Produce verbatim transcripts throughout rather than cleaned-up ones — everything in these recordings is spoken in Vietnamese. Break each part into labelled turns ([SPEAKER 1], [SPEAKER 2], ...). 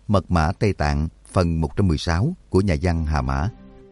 [SPEAKER 1] Mật mã Tây Tạng phần một trăm mười sáu của nhà văn Hà Mã.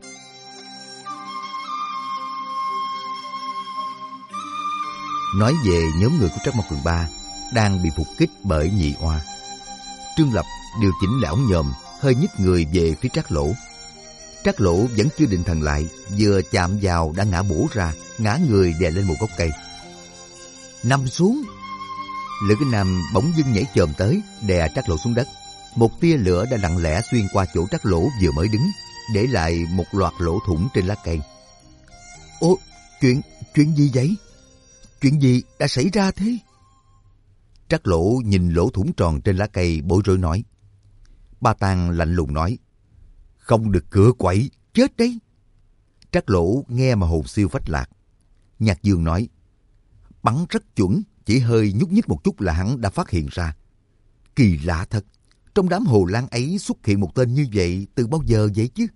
[SPEAKER 1] Nói về nhóm người của Trác Mộc Cường Ba đang bị phục kích bởi Nhị Oa. Trương Lập điều chỉnh lại ống nhòm, hơi nhích người về phía Trác Lỗ. Trác Lỗ vẫn chưa định thần lại, vừa chạm vào đã ngã bổ ra, ngã người đè lên một gốc cây. Nằm xuống. Lữ Kinh Nam bỗng dưng nhảy chồm tới, đè Trác Lỗ xuống đất. Một tia lửa đã lặng lẽ xuyên qua chỗ Trác Lỗ vừa mới đứng, để lại một loạt lỗ thủng trên lá cây. Ô, chuyện, chuyện gì vậy? Chuyện gì đã xảy ra thế? Trác Lỗ nhìn lỗ thủng tròn trên lá cây bối rối nói. Ba Tàng lạnh lùng nói. Không được cựa quậy, chết đấy. Trác Lỗ nghe mà hồn siêu phách lạc. Nhạc Dương nói. Bắn rất chuẩn, chỉ hơi nhúc nhích một chút là hắn đã phát hiện ra. Kỳ lạ thật, trong đám hồ lan ấy xuất hiện một tên như vậy từ bao giờ vậy chứ?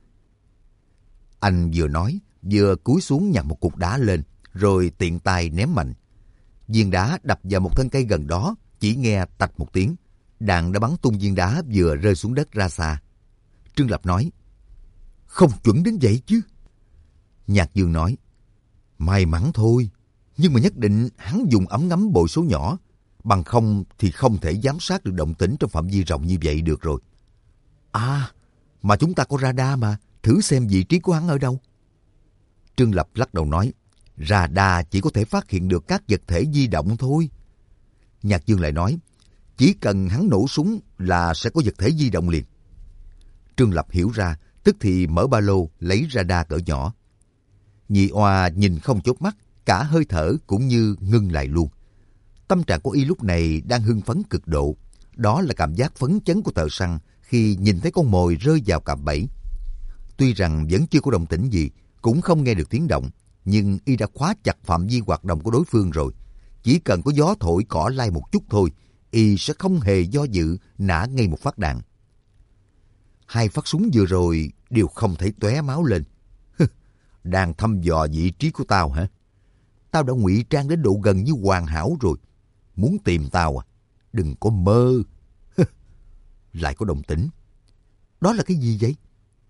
[SPEAKER 1] Anh vừa nói, vừa cúi xuống nhặt một cục đá lên, rồi tiện tay ném mạnh. Viên đá đập vào một thân cây gần đó, chỉ nghe tạch một tiếng. Đạn đã bắn tung viên đá vừa rơi xuống đất ra xa. Trương Lập nói. Không chuẩn đến vậy chứ. Nhạc Dương nói. May mắn thôi, nhưng mà nhất định hắn dùng ấm ngắm bội số nhỏ. Bằng không thì không thể giám sát được động tĩnh trong phạm vi rộng như vậy được rồi. À, mà chúng ta có radar mà, thử xem vị trí của hắn ở đâu. Trương Lập lắc đầu nói. Radar chỉ có thể phát hiện được các vật thể di động thôi. Nhạc Dương lại nói. Chỉ cần hắn nổ súng là sẽ có vật thể di động liền. Trương Lập hiểu ra, tức thì mở ba lô lấy radar cỡ nhỏ. Nhị Oa nhìn không chớp mắt, cả hơi thở cũng như ngưng lại luôn. Tâm trạng của y lúc này đang hưng phấn cực độ. Đó là cảm giác phấn chấn của thợ săn khi nhìn thấy con mồi rơi vào cạm bẫy. Tuy rằng vẫn chưa có động tĩnh gì, cũng không nghe được tiếng động, nhưng y đã khóa chặt phạm vi hoạt động của đối phương rồi. Chỉ cần có gió thổi cỏ lay một chút thôi, y sẽ không hề do dự nã ngay một phát đạn. Hai phát súng vừa rồi đều không thấy tóe máu lên. Đang thăm dò vị trí của tao hả? Tao đã ngụy trang đến độ gần như hoàn hảo rồi. Muốn tìm tao à? Đừng có mơ. Lại có động tĩnh. Đó là cái gì vậy?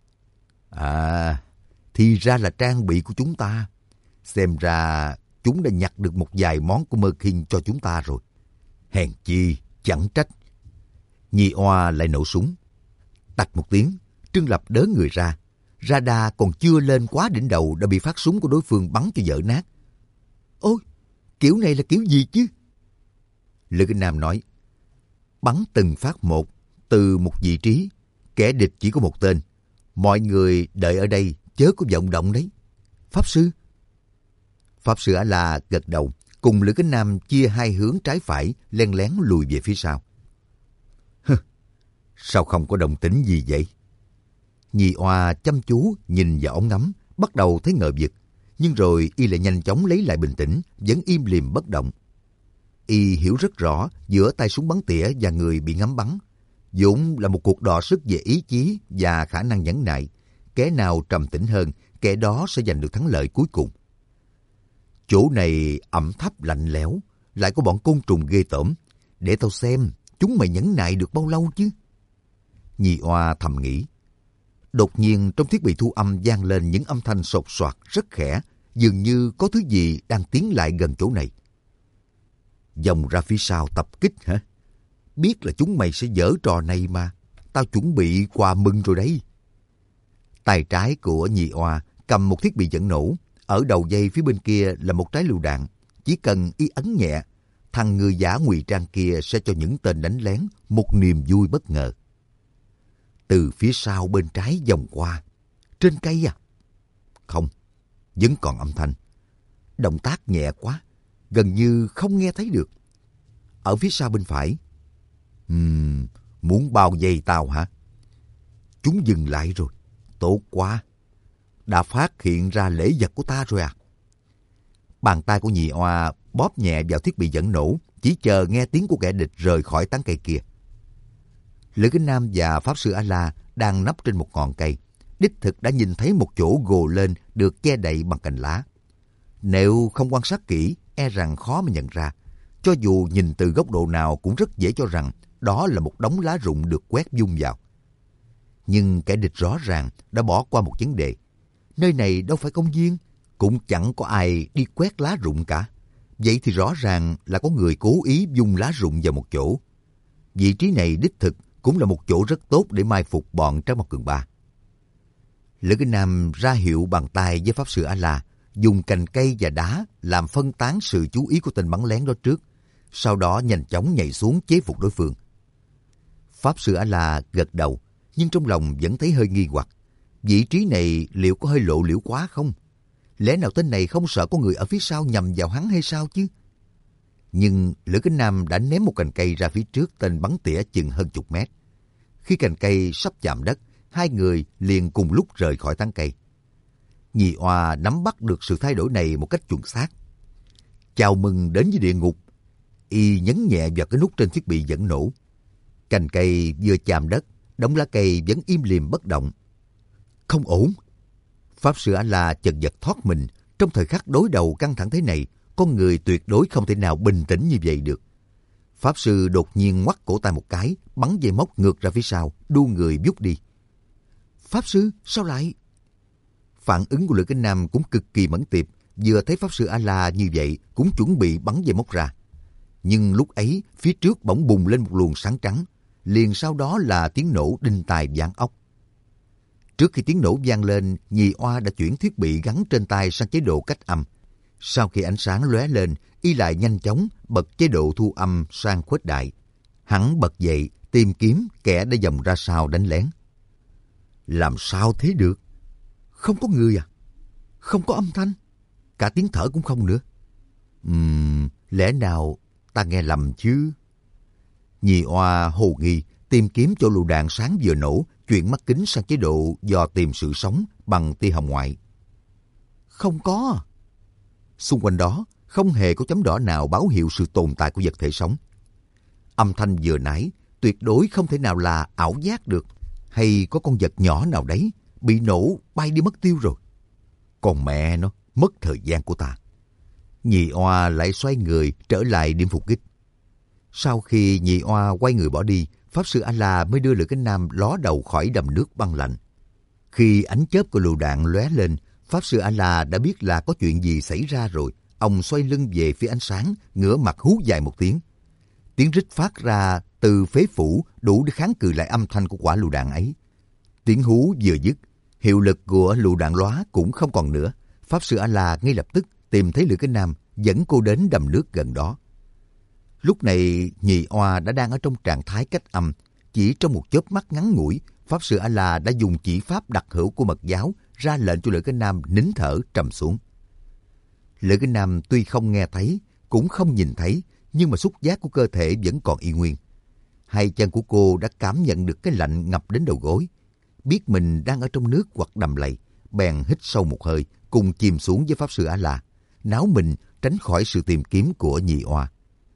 [SPEAKER 1] À, thì ra là trang bị của chúng ta. Xem ra chúng đã nhặt được một vài món của Mơ Kinh cho chúng ta rồi. Hèn chi, chẳng trách. Nhị Oa lại nổ súng. Tạch một tiếng, Trương Lập đớ người ra. Radar còn chưa lên quá đỉnh đầu đã bị phát súng của đối phương bắn cho vỡ nát. Ôi, kiểu này là kiểu gì chứ? Lữ Kinh Nam nói. Bắn từng phát một, từ một vị trí. Kẻ địch chỉ có một tên. Mọi người đợi ở đây, chớ có vọng động đấy. Pháp Sư? Pháp Sư A-la gật đầu, cùng Lữ Kinh Nam chia hai hướng trái phải, len lén lùi về phía sau. Hừ, sao không có động tĩnh gì vậy? Nhị Oa chăm chú nhìn vào ống ngắm, bắt đầu thấy ngờ vực, nhưng rồi y lại nhanh chóng lấy lại bình tĩnh, vẫn im lìm bất động. Y hiểu rất rõ giữa tay súng bắn tỉa và người bị ngắm bắn, vốn là một cuộc đọ sức về ý chí và khả năng nhẫn nại. Kẻ nào trầm tĩnh hơn, kẻ đó sẽ giành được thắng lợi cuối cùng. Chỗ này ẩm thấp lạnh lẽo, lại có bọn côn trùng ghê tởm. Để tao xem, chúng mày nhẫn nại được bao lâu chứ? Nhị Oa thầm nghĩ. Đột nhiên trong thiết bị thu âm vang lên những âm thanh sột soạt rất khẽ, dường như có thứ gì đang tiến lại gần chỗ này. Vòng ra phía sau tập kích hả? Biết là chúng mày sẽ giở trò này mà. Tao chuẩn bị quà mừng rồi đấy. Tay trái của Nhị Oa cầm một thiết bị dẫn nổ. Ở đầu dây phía bên kia là một trái lựu đạn. Chỉ cần y ấn nhẹ, thằng người giả ngụy trang kia sẽ cho những tên đánh lén một niềm vui bất ngờ. Từ phía sau bên trái vòng qua. Trên cây à? Không, vẫn còn âm thanh. Động tác nhẹ quá, gần như không nghe thấy được. Ở phía sau bên phải. Ừm, muốn bao vây tao hả? Chúng dừng lại rồi. Tốt quá. Đã phát hiện ra lễ vật của ta rồi à? Bàn tay của Nhị Oa bóp nhẹ vào thiết bị dẫn nổ, chỉ chờ nghe tiếng của kẻ địch rời khỏi tán cây kia. Lữ Kinh Nam và Pháp Sư A-la đang nấp trên một ngọn cây. Đích thực đã nhìn thấy một chỗ gồ lên được che đậy bằng cành lá. Nếu không quan sát kỹ, e rằng khó mà nhận ra. Cho dù nhìn từ góc độ nào cũng rất dễ cho rằng đó là một đống lá rụng được quét vung vào. Nhưng kẻ địch rõ ràng đã bỏ qua một vấn đề. Nơi này đâu phải công viên, cũng chẳng có ai đi quét lá rụng cả. Vậy thì rõ ràng là có người cố ý vung lá rụng vào một chỗ. Vị trí này đích thực cũng là một chỗ rất tốt để mai phục bọn Trác Mộc Cường Ba. Lữ Kinh Nam ra hiệu bằng tay với Pháp Sư A-La, dùng cành cây và đá làm phân tán sự chú ý của tên bắn lén đó trước, sau đó nhanh chóng nhảy xuống chế phục đối phương. Pháp Sư A-La gật đầu, nhưng trong lòng vẫn thấy hơi nghi hoặc. Vị trí này liệu có hơi lộ liễu quá không? Lẽ nào tên này không sợ có người ở phía sau nhằm vào hắn hay sao chứ? Nhưng Lữ Kính Nam đã ném một cành cây ra phía trước tên bắn tỉa chừng hơn chục mét. Khi cành cây sắp chạm đất, hai người liền cùng lúc rời khỏi tán cây. Nhị Oa nắm bắt được sự thay đổi này một cách chuẩn xác. Chào mừng đến với địa ngục. Y nhấn nhẹ vào cái nút trên thiết bị dẫn nổ. Cành cây vừa chạm đất, đống lá cây vẫn im lìm bất động. Không ổn. Pháp Sư A-La chật vật thoát mình. Trong thời khắc đối đầu căng thẳng thế này, con người tuyệt đối không thể nào bình tĩnh như vậy được. Pháp Sư đột nhiên ngoắt cổ tay một cái, bắn dây móc ngược ra phía sau, đu người vút đi. Pháp Sư, sao lại? Phản ứng của Lữ Kính Nam cũng cực kỳ mẫn tiệp, vừa thấy Pháp Sư A-La như vậy cũng chuẩn bị bắn dây móc ra. Nhưng lúc ấy, phía trước bỗng bùng lên một luồng sáng trắng, liền sau đó là tiếng nổ đinh tai vang óc. Trước khi tiếng nổ vang lên, Nhị Oa đã chuyển thiết bị gắn trên tay sang chế độ cách âm. Sau khi ánh sáng lóe lên, y lại nhanh chóng bật chế độ thu âm sang khuếch đại. Hắn bật dậy, tìm kiếm kẻ đã vòng ra sau đánh lén. Làm sao thế được? Không có người à? Không có âm thanh? Cả tiếng thở cũng không nữa. Ừm, lẽ nào ta nghe lầm chứ? Nhị Oa hồ nghi, tìm kiếm chỗ lựu đạn sáng vừa nổ, chuyển mắt kính sang chế độ dò tìm sự sống bằng tia hồng ngoại. Không có. Xung quanh đó không hề có chấm đỏ nào báo hiệu sự tồn tại của vật thể sống. Âm thanh vừa nãy tuyệt đối không thể nào là ảo giác được, hay có con vật nhỏ nào đấy bị nổ bay đi mất tiêu rồi. Còn mẹ nó, mất thời gian của ta. Nhị Oa lại xoay người trở lại điểm phục kích. Sau khi Nhị Oa quay người bỏ đi, Pháp Sư A-La mới đưa Lữ Kính Nam ló đầu khỏi đầm nước băng lạnh. Khi ánh chớp của lựu đạn lóe lên, Pháp Sư A-La đã biết là có chuyện gì xảy ra rồi. Ông xoay lưng về phía ánh sáng, ngửa mặt hú dài một tiếng. Tiếng rít phát ra từ phế phủ đủ để kháng cự lại âm thanh của quả lựu đạn ấy. Tiếng hú vừa dứt, hiệu lực của lựu đạn lóa cũng không còn nữa. Pháp Sư A-La ngay lập tức tìm thấy Lữ Kính Nam, dẫn cô đến đầm nước gần đó. Lúc này Nhị Oa đã đang ở trong trạng thái cách âm. Chỉ trong một chớp mắt ngắn ngủi, Pháp Sư A-La đã dùng chỉ pháp đặc hữu của mật giáo ra lệnh cho Lữ Kính Nam nín thở trầm xuống. Lữ Kính Nam tuy không nghe thấy, cũng không nhìn thấy, nhưng mà xúc giác của cơ thể vẫn còn y nguyên. Hai chân của cô đã cảm nhận được cái lạnh ngập đến đầu gối. Biết mình đang ở trong nước hoặc đầm lầy, bèn hít sâu một hơi, cùng chìm xuống với Pháp Sư A-La, náo mình tránh khỏi sự tìm kiếm của Nhị Oa.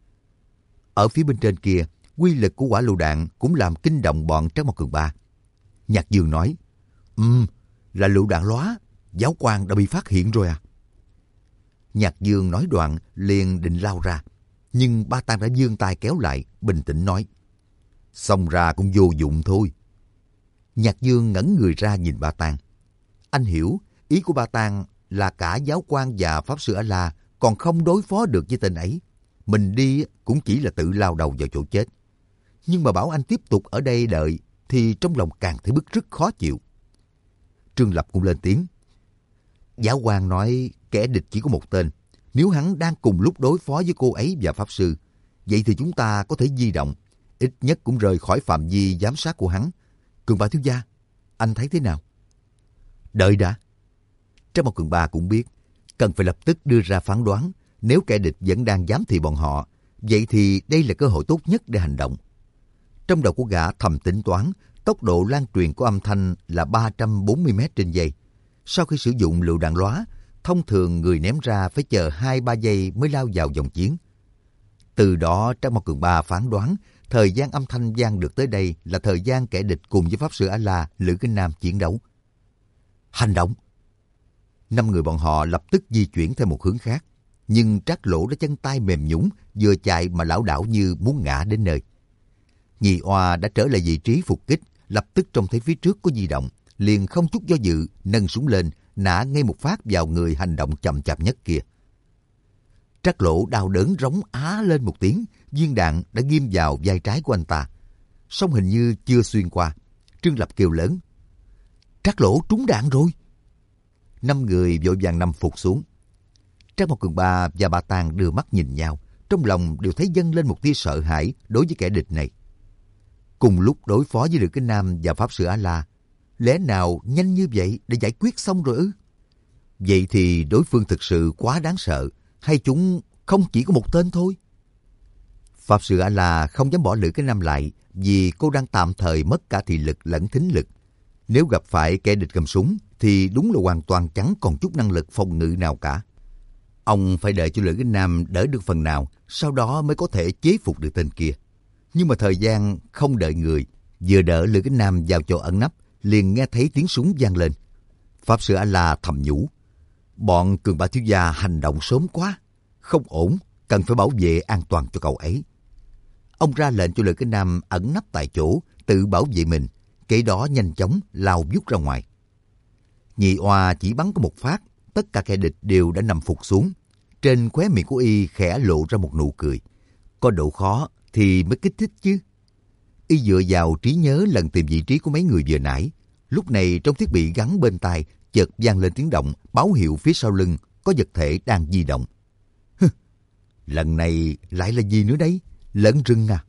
[SPEAKER 1] Ở phía bên trên kia, quy lực của quả lựu đạn cũng làm kinh động bọn Trác Mộc Cường Ba. Nhạc Dương nói, Ừm, là lựu đạn lóa, giáo quan đã bị phát hiện rồi à? Nhạc Dương nói đoạn liền định lao ra, nhưng Ba Tang đã giương tay kéo lại, bình tĩnh nói, xông ra cũng vô dụng thôi. Nhạc Dương ngẩng người ra nhìn Ba Tang. Anh hiểu, ý của Ba Tang là cả giáo quan và Pháp Sư A-La còn không đối phó được với tên ấy. Mình đi cũng chỉ là tự lao đầu vào chỗ chết. Nhưng mà bảo anh tiếp tục ở đây đợi thì trong lòng càng thấy bức rứt khó chịu. Trương Lập cũng lên tiếng. Giáo quan nói kẻ địch chỉ có một tên. Nếu hắn đang cùng lúc đối phó với cô ấy và Pháp Sư, vậy thì chúng ta có thể di động, ít nhất cũng rời khỏi phạm vi giám sát của hắn. Cường Ba thiếu gia, anh thấy thế nào? Đợi đã. Trác Mộc Cường Ba cũng biết, cần phải lập tức đưa ra phán đoán. Nếu kẻ địch vẫn đang giám thị bọn họ, vậy thì đây là cơ hội tốt nhất để hành động. Trong đầu của gã thầm tính toán, tốc độ lan truyền của âm thanh là ba trăm bốn mươi mét trên giây. Sau khi sử dụng lựu đạn lóa, thông thường người ném ra phải chờ hai ba giây mới lao vào vòng chiến. Từ đó Trác Mộc Cường Ba phán đoán, thời gian âm thanh vang được tới đây là thời gian kẻ địch cùng với Pháp Sư A-La, Lữ Kính Nam chiến đấu. Hành động! Năm người bọn họ lập tức di chuyển theo một hướng khác. Nhưng Trác Lỗ đã chân tay mềm nhũn, vừa chạy mà lảo đảo như muốn ngã đến nơi. Nhị Oa đã trở lại vị trí phục kích, lập tức trông thấy phía trước có di động, liền không chút do dự nâng súng lên, nã ngay một phát vào người hành động chậm chạp nhất kia. Trác Lỗ đau đớn rống á lên một tiếng, viên đạn đã ghim vào vai trái của anh ta, song hình như chưa xuyên qua. Trương Lập kêu lớn: Trác Lỗ trúng đạn rồi! Năm người vội vàng nằm phục xuống. Trác Mộc Cường Ba và Ba Tàng đưa mắt nhìn nhau, trong lòng đều thấy dâng lên một tia sợ hãi đối với kẻ địch này. Cùng lúc đối phó với Lữ Kính Nam và Pháp Sư A-La, lẽ nào nhanh như vậy để giải quyết xong rồi ư? Vậy thì đối phương thực sự quá đáng sợ, hay chúng không chỉ có một tên thôi? Pháp Sư A-La không dám bỏ Lữ Kính Nam lại, vì cô đang tạm thời mất cả thị lực lẫn thính lực. Nếu gặp phải kẻ địch cầm súng thì đúng là hoàn toàn chẳng còn chút năng lực phòng ngự nào cả. Ông phải đợi cho Lữ Kính Nam đỡ được phần nào, sau đó mới có thể chế phục được tên kia. Nhưng mà thời gian không đợi người, vừa đỡ Lữ Kính Nam vào chỗ ẩn nấp, liền nghe thấy tiếng súng vang lên. Pháp Sư A-La thầm nhủ: bọn Cường Ba thiếu gia hành động sớm quá, không ổn, cần phải bảo vệ an toàn cho cậu ấy. Ông ra lệnh cho Lữ Kính Nam ẩn nấp tại chỗ, tự bảo vệ mình, kế đó nhanh chóng lao vút ra ngoài. Nhị Oa chỉ bắn có một phát, tất cả kẻ địch đều đã nằm phục xuống. Trên khóe miệng của y khẽ lộ ra một nụ cười. Có độ khó thì mới kích thích chứ. Y dựa vào trí nhớ lần tìm vị trí của mấy người vừa nãy. Lúc này trong thiết bị gắn bên tai chợt vang lên tiếng động, báo hiệu phía sau lưng có vật thể đang di động. Hừ, lần này lại là gì nữa đấy? Lợn rừng à?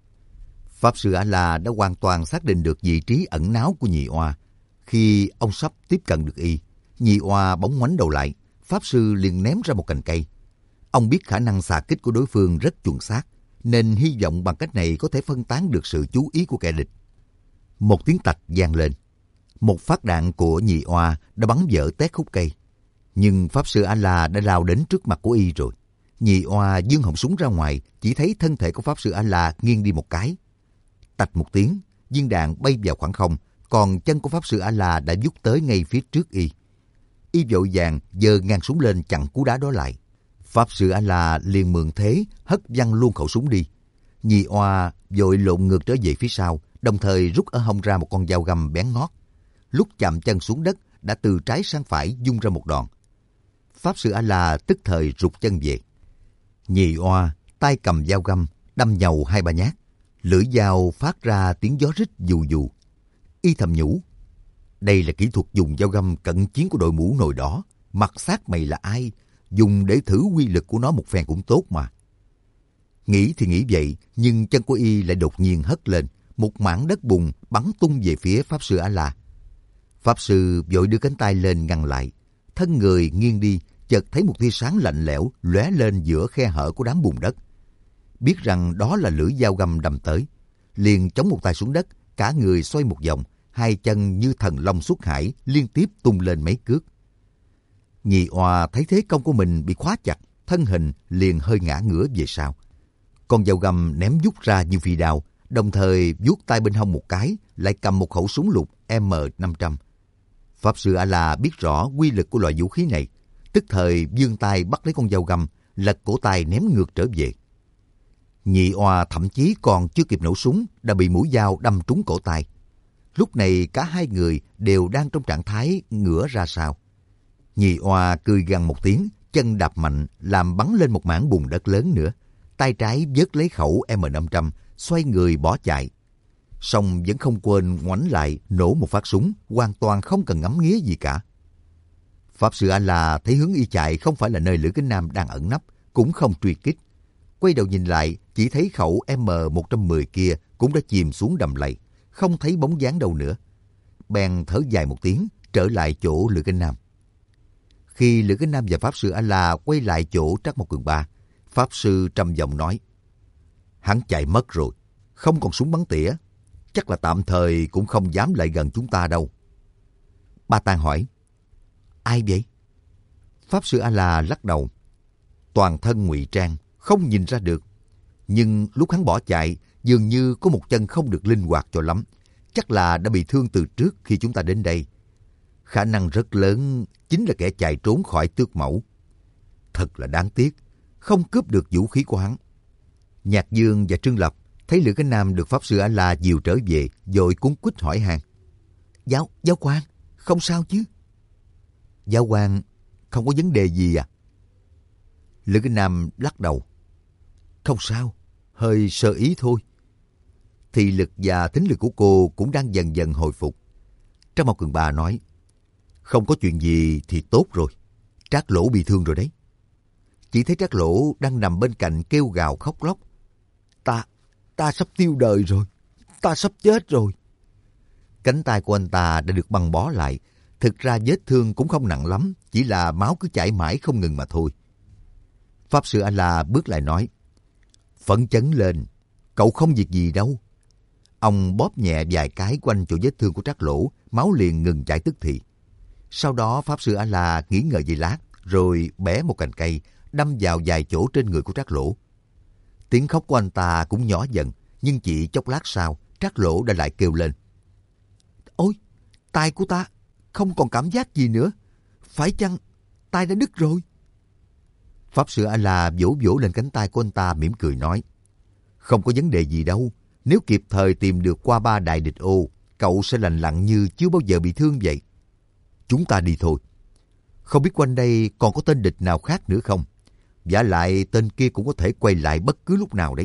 [SPEAKER 1] Pháp Sư A-La đã hoàn toàn xác định được vị trí ẩn náu của Nhị Oa. Khi ông sắp tiếp cận được y, Nhị Oa bỗng ngoảnh đầu lại, Pháp Sư liền ném ra một cành cây. Ông biết khả năng xạ kích của đối phương rất chuẩn xác, nên hy vọng bằng cách này có thể phân tán được sự chú ý của kẻ địch. Một tiếng tạch vang lên. Một phát đạn của Nhị Oa đã bắn vỡ tét khúc cây. Nhưng Pháp Sư A-La đã lao đến trước mặt của y rồi. Nhị Oa giương họng súng ra ngoài, chỉ thấy thân thể của Pháp Sư A-La nghiêng đi một cái. Tạch một tiếng, viên đạn bay vào khoảng không, còn chân của Pháp Sư A-La đã vút tới ngay phía trước y. Y vội vàng giơ ngang súng lên chặn cú đá đó lại. Pháp Sư A-La liền mượn thế hất văng luôn khẩu súng đi. Nhị Oa vội lộn ngược trở về phía sau, đồng thời rút ở hông ra một con dao găm bén ngót. Lúc chạm chân xuống đất đã từ trái sang phải vung ra một đòn. Pháp Sư A-La tức thời rụt chân về. Nhị Oa tay cầm dao găm đâm nhầu hai ba nhát, lưỡi dao phát ra tiếng gió rít dù dù. Y thầm nhủ: đây là kỹ thuật dùng dao găm cận chiến của đội mũ nồi đỏ. Mặt xác mày là ai? Dùng để thử uy lực của nó một phen cũng tốt mà. Nghĩ thì nghĩ vậy, nhưng chân của y lại đột nhiên hất lên, một mảng đất bùn bắn tung về phía Pháp Sư A-La. Pháp Sư vội đưa cánh tay lên ngăn lại, thân người nghiêng đi, chợt thấy một tia sáng lạnh lẽo lóe lên giữa khe hở của đám bùn đất. Biết rằng đó là lưỡi dao găm đâm tới, liền chống một tay xuống đất, cả người xoay một vòng, hai chân như thần long xuất hải liên tiếp tung lên mấy cước. Nhị Oa thấy thế công của mình bị khóa chặt, thân hình liền hơi ngã ngửa về sau. Con dao găm ném vút ra như phi đao, đồng thời vuốt tay bên hông một cái, lại cầm một khẩu súng lục M năm trăm. Pháp Sư A-La biết rõ quy lực của loại vũ khí này, tức thời vươn tay bắt lấy con dao găm, lật cổ tay ném ngược trở về. Nhị Oa thậm chí còn chưa kịp nổ súng đã bị mũi dao đâm trúng cổ tay. Lúc này cả hai người đều đang trong trạng thái ngửa ra sau. Nhị Oa cười gằn một tiếng, chân đạp mạnh làm bắn lên một mảng bùn đất lớn nữa. Tay trái vớt lấy khẩu M năm trăm, xoay người bỏ chạy. Song vẫn không quên ngoảnh lại nổ một phát súng, hoàn toàn không cần ngắm nghía gì cả. Pháp Sư A-La thấy hướng y chạy không phải là nơi Lữ Kính Nam đang ẩn nấp, cũng không truy kích. Quay đầu nhìn lại, chỉ thấy khẩu M một trăm mười kia cũng đã chìm xuống đầm lầy, không thấy bóng dáng đâu nữa. Bèn thở dài một tiếng, trở lại chỗ Lữ Kính Nam. Khi Lữ Kính Nam và Pháp Sư A-La quay lại chỗ Trác Mộc Cường Ba, Pháp Sư trầm giọng nói: hắn chạy mất rồi, không còn súng bắn tỉa, chắc là tạm thời cũng không dám lại gần chúng ta đâu. Ba Tàng hỏi: ai vậy? Pháp Sư A-La lắc đầu: toàn thân ngụy trang, không nhìn ra được. Nhưng lúc hắn bỏ chạy, dường như có một chân không được linh hoạt cho lắm, chắc là đã bị thương từ trước khi chúng ta đến đây. Khả năng rất lớn chính là kẻ chạy trốn khỏi tước mẫu. Thật là đáng tiếc, không cướp được vũ khí của hắn. Nhạc Dương và Trương Lập Thấy Lữ Cái Nam được Pháp Sư A-la dìu trở về, vội cuống quýt hỏi han. Giáo, giáo quan, không sao chứ? Giáo quan, không có vấn đề gì à? Lữ Cái Nam lắc đầu. Không sao, hơi sơ ý thôi. Thị lực và thính lực của cô cũng đang dần dần hồi phục. Trác Mộc Cường Ba nói, không có chuyện gì thì tốt rồi. Trác Lỗ bị thương rồi đấy. Chỉ thấy Trác Lỗ đang nằm bên cạnh kêu gào khóc lóc. Ta, ta sắp tiêu đời rồi. Ta sắp chết rồi. Cánh tay của anh ta đã được băng bó lại. Thực ra vết thương cũng không nặng lắm, chỉ là máu cứ chảy mãi không ngừng mà thôi. Pháp Sư A-la bước lại nói, phấn chấn lên, cậu không việc gì đâu. Ông bóp nhẹ vài cái quanh chỗ vết thương của Trác Lỗ, máu liền ngừng chảy tức thì. Sau đó Pháp Sư A-la nghỉ ngơi giây lát, rồi bẻ một cành cây, đâm vào vài chỗ trên người của Trác Lỗ. Tiếng khóc của anh ta cũng nhỏ dần, nhưng chỉ chốc lát sau, Trác Lỗ đã lại kêu lên. Ôi, tay của ta không còn cảm giác gì nữa. Phải chăng tay đã đứt rồi? Pháp Sư A-la vỗ vỗ lên cánh tay của anh ta mỉm cười nói. Không có vấn đề gì đâu. Nếu kịp thời tìm được qua ba đại địch ô, cậu sẽ lành lặn như chưa bao giờ bị thương vậy. Chúng ta đi thôi. Không biết quanh đây còn có tên địch nào khác nữa không? Vả lại tên kia cũng có thể quay lại bất cứ lúc nào đấy.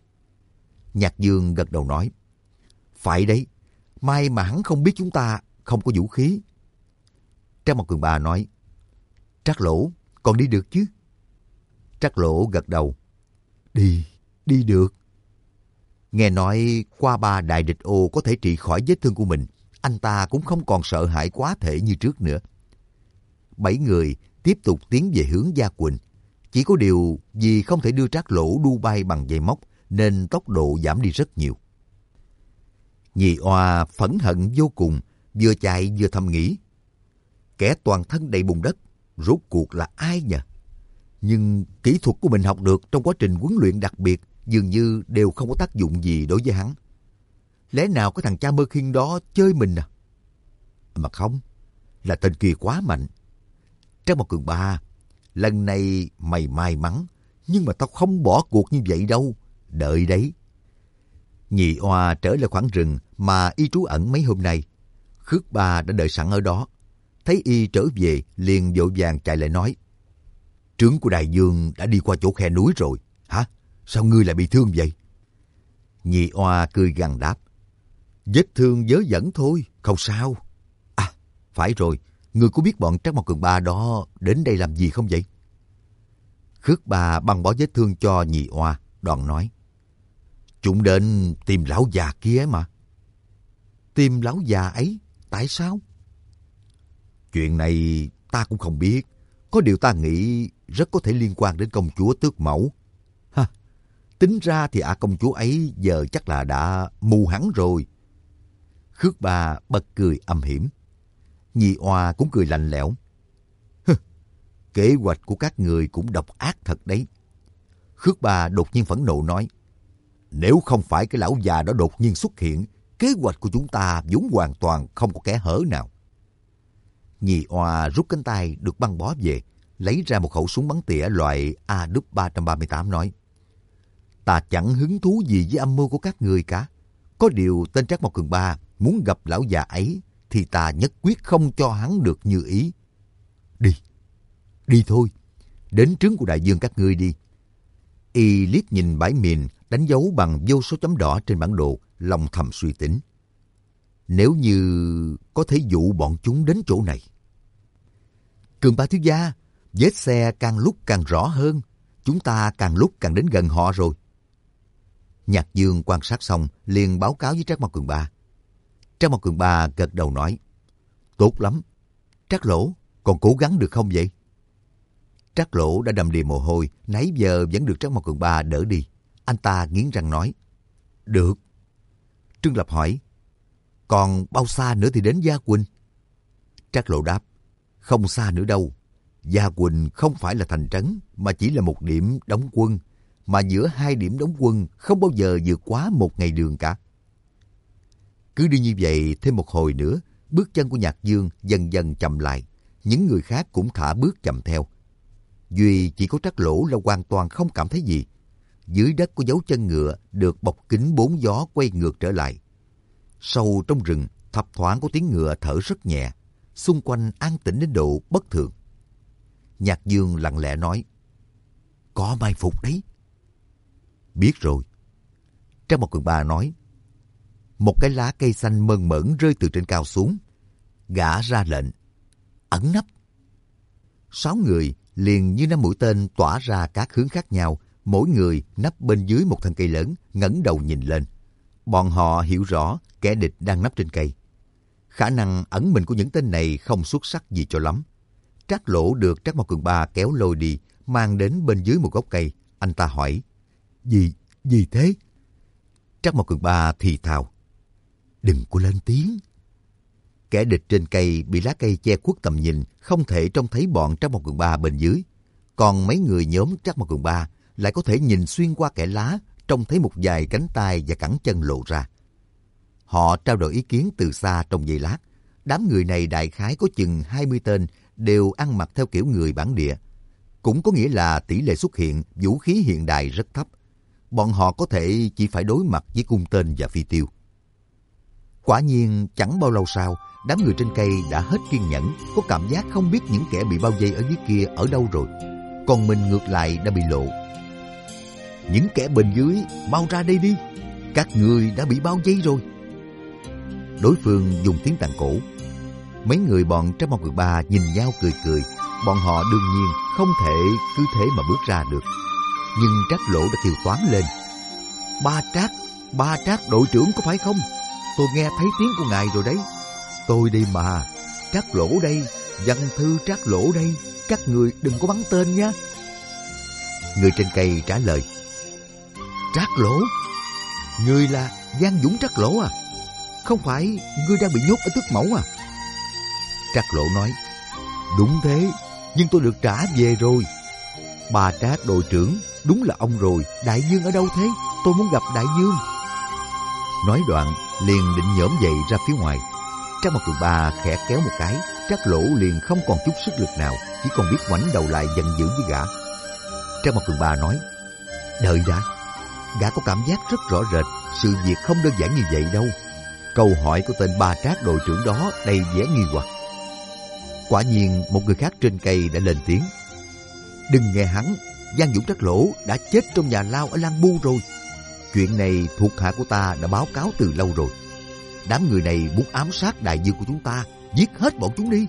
[SPEAKER 1] Nhạc Dương gật đầu nói. Phải đấy. May mà hắn không biết chúng ta không có vũ khí. Trác Mộc Cường Ba nói. Trác Lỗ, còn đi được chứ? Trác Lỗ gật đầu. Đi, đi được. Nghe nói qua ba đại địch ô có thể trị khỏi vết thương của mình, anh ta cũng không còn sợ hãi quá thể như trước nữa. Bảy người tiếp tục tiến về hướng Gia Quỳnh. Chỉ có điều vì không thể đưa Trác Lỗ đu bay bằng dây móc nên tốc độ giảm đi rất nhiều. Nhị Oa phẫn hận vô cùng, vừa chạy vừa thầm nghĩ. Kẻ toàn thân đầy bùn đất, rốt cuộc là ai nhỉ? Nhưng kỹ thuật của mình học được trong quá trình huấn luyện đặc biệt dường như đều không có tác dụng gì đối với hắn. Lẽ nào cái thằng cha Mơ Khiên đó chơi mình à? Mà không, là tên kia quá mạnh. Trác Mộc Cường Ba, lần này mày may mắn, nhưng mà tao không bỏ cuộc như vậy đâu. Đợi đấy. Nhị Oa trở lại khoảng rừng mà y trú ẩn mấy hôm nay. Khước Ba đã đợi sẵn ở đó. Thấy y trở về, liền vội vàng chạy lại nói. Trướng của Đại Dương đã đi qua chỗ khe núi rồi. Hả? Sao ngươi lại bị thương vậy? Nhị Oa cười gằn đáp. Vết thương vớ vẩn thôi, không sao. À, phải rồi, ngươi có biết bọn Trác Mộc Cường Ba đó đến đây làm gì không vậy? Khước Ba băng bó vết thương cho Nhị Oa, đoạn nói. Chúng đến tìm lão già kia mà. Tìm lão già ấy? Tại sao? Chuyện này ta cũng không biết. Có điều ta nghĩ rất có thể liên quan đến công chúa Tước Mẫu. Ha, tính ra thì ả công chúa ấy giờ chắc là đã mù hẳn rồi. Khước Ba bật cười âm hiểm. Nhị Oa cũng cười lạnh lẽo. Kế hoạch của các người cũng độc ác thật đấy. Khước Ba đột nhiên phẫn nộ nói. Nếu không phải cái lão già đó đột nhiên xuất hiện, kế hoạch của chúng ta vốn hoàn toàn không có kẽ hở nào. Nhị Oa rút cánh tay được băng bó về, lấy ra một khẩu súng bắn tỉa loại A W ba ba tám nói. Ta chẳng hứng thú gì với âm mưu của các người cả. Có điều tên Trác Mộc Cường Ba muốn gặp lão già ấy thì ta nhất quyết không cho hắn được như ý. Đi, đi thôi, đến trướng của Đại Dương các ngươi đi. Y liếc nhìn bãi mìn đánh dấu bằng vô số chấm đỏ trên bản đồ, lòng thầm suy tính. Nếu như có thể dụ bọn chúng đến chỗ này. Cường Ba thiếu gia, vết xe càng lúc càng rõ hơn, chúng ta càng lúc càng đến gần họ rồi. Nhạc Dương quan sát xong liền báo cáo với Trác Mộc Cường Ba. Trác Mộc Cường Ba gật đầu nói. Tốt lắm. Trác Lỗ, còn cố gắng được không vậy? Trác Lỗ đã đầm đìa mồ hôi, nãy giờ vẫn được Trác Mộc Cường Ba đỡ đi. Anh ta nghiến răng nói. Được. Trương Lập hỏi. Còn bao xa nữa thì đến Gia Quỳnh? Trác Lỗ đáp. Không xa nữa đâu. Gia Quỳnh không phải là thành trấn, mà chỉ là một điểm đóng quân. Mà giữa hai điểm đóng quân không bao giờ vượt quá một ngày đường cả. Cứ đi như vậy thêm một hồi nữa, bước chân của Nhạc Dương dần dần chậm lại. Những người khác cũng thả bước chậm theo. Duy chỉ có Trác Lỗ là hoàn toàn không cảm thấy gì. dưới đất có dấu chân ngựa được bọc kín bốn gió quay ngược trở lại. Sâu trong rừng, thấp thoáng có tiếng ngựa thở rất nhẹ, xung quanh an tĩnh đến độ bất thường. Nhạc Dương lặng lẽ nói, có mai phục đấy. Biết rồi. Trang Một Cường Ba nói, một cái lá cây xanh mơn mởn rơi từ trên cao xuống. Gã ra lệnh, ẩn nấp. Sáu người liền như năm mũi tên tỏa ra các hướng khác nhau, mỗi người nấp bên dưới một thân cây lớn, ngẩng đầu nhìn lên. Bọn họ hiểu rõ kẻ địch đang nấp trên cây. Khả năng ẩn mình của những tên này không xuất sắc gì cho lắm. Trác Lỗ được Trác Mao Cường Ba kéo lôi đi, mang đến bên dưới một gốc cây. Anh ta hỏi, Gì, gì thế? Trác Mao Cường Ba thì thào, đừng có lên tiếng. Kẻ địch trên cây bị lá cây che khuất tầm nhìn, không thể trông thấy bọn Trác Mao Cường Ba bên dưới. Còn mấy người nhóm Trác Mao Cường Ba lại có thể nhìn xuyên qua kẽ lá, trông thấy một vài cánh tay và cẳng chân lộ ra. Họ trao đổi ý kiến từ xa trong giây lát. Đám người này đại khái có chừng hai mươi tên, đều ăn mặc theo kiểu người bản địa. Cũng có nghĩa là tỷ lệ xuất hiện vũ khí hiện đại rất thấp. Bọn họ có thể chỉ phải đối mặt với cung tên và phi tiêu. Quả nhiên chẳng bao lâu sau, đám người trên cây đã hết kiên nhẫn, có cảm giác không biết những kẻ bị bao vây ở dưới kia ở đâu rồi. Còn mình ngược lại đã bị lộ. Những kẻ bên dưới, mau ra đây đi. Các người đã bị bao vây rồi. Đối phương dùng tiếng tàn cổ. Mấy người bọn Trác Mao Cường Ba nhìn nhau cười cười. Bọn họ đương nhiên không thể cứ thế mà bước ra được. Nhưng Trác Lỗ đã kêu toán lên, Ba Trác, Ba Trác đội trưởng có phải không? Tôi nghe thấy tiếng của ngài rồi đấy. Tôi đây mà, Trác Lỗ đây, văn thư Trác Lỗ đây. Các người đừng có bắn tên nha. Người trên cây trả lời, Trác Lỗ? Ngươi là Giang Dũng Trác Lỗ à? Không phải ngươi đang bị nhốt ở Tước Mẫu à? Trác Lỗ nói, đúng thế, nhưng tôi được trả về rồi. Bà Trác đội trưởng, đúng là ông rồi. Đại Dương ở đâu thế? Tôi muốn gặp Đại Dương. Nói đoạn liền định nhổm dậy ra phía ngoài. Trác Mao Cường Ba khẽ kéo một cái, Trác Lỗ liền không còn chút sức lực nào, chỉ còn biết ngoảnh đầu lại giận dữ với gã. Trác Mao Cường Ba nói, đợi đã. Gã có cảm giác rất rõ rệt, sự việc không đơn giản như vậy đâu. Câu hỏi của tên Ba Trác đội trưởng đó đầy vẻ nghi hoặc. Quả nhiên một người khác trên cây đã lên tiếng, đừng nghe hắn, Giang Dũng Trác Lỗ đã chết trong nhà lao ở Lan Bu rồi. Chuyện này thuộc hạ của ta đã báo cáo từ lâu rồi. Đám người này muốn ám sát đại dương của chúng ta, giết hết bọn chúng đi.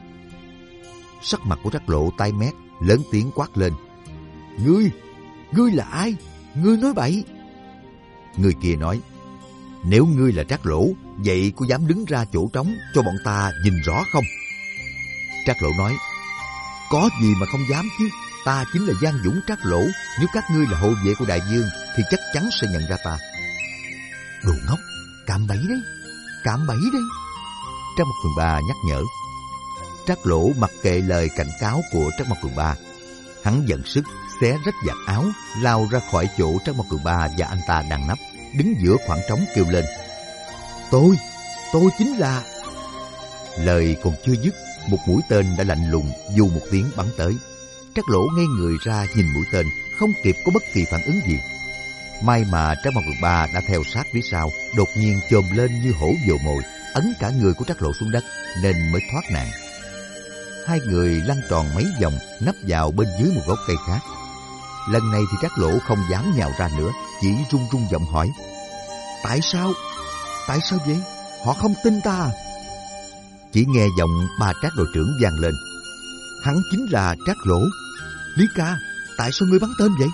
[SPEAKER 1] Sắc mặt của Trác Lỗ tái mét, lớn tiếng quát lên, Ngươi, ngươi là ai? Ngươi nói bậy. Người kia nói, nếu ngươi là Trác Lỗ, vậy có dám đứng ra chỗ trống cho bọn ta nhìn rõ không? Trác Lỗ nói, có gì mà không dám chứ. Ta chính là Giang Dũng Trác Lỗ. Nếu các ngươi là hộ vệ của đại dương thì chắc chắn sẽ nhận ra ta. Đồ ngốc, cạm bẫy đấy, cạm bẫy đấy. Trác Mao Cường Ba nhắc nhở. Trác Lỗ mặc kệ lời cảnh cáo của Trác Mao Cường Ba. Hắn giận sức xé rách vạt áo, lao ra khỏi chỗ Trác Mao Cường Ba và anh ta đang nấp, đứng giữa khoảng trống kêu lên, Tôi, tôi chính là... Lời còn chưa dứt, một mũi tên đã lạnh lùng dù một tiếng bắn tới. Trác Lỗ ngây người ra nhìn mũi tên, không kịp có bất kỳ phản ứng gì. May mà Trác Mao Cường Ba đã theo sát phía sau, đột nhiên chồm lên như hổ vồ mồi, ấn cả người của Trác Lỗ xuống đất nên mới thoát nạn. Hai người lăn tròn mấy vòng, nấp vào bên dưới một gốc cây khác. Lần này thì Trác Lỗ không dám nhào ra nữa, chỉ run run giọng hỏi, Tại sao? Tại sao vậy? Họ không tin ta à? Chỉ nghe giọng Ba Trác đội trưởng vang lên, hắn chính là Trác Lỗ. Lý ca, tại sao ngươi bắn tên vậy?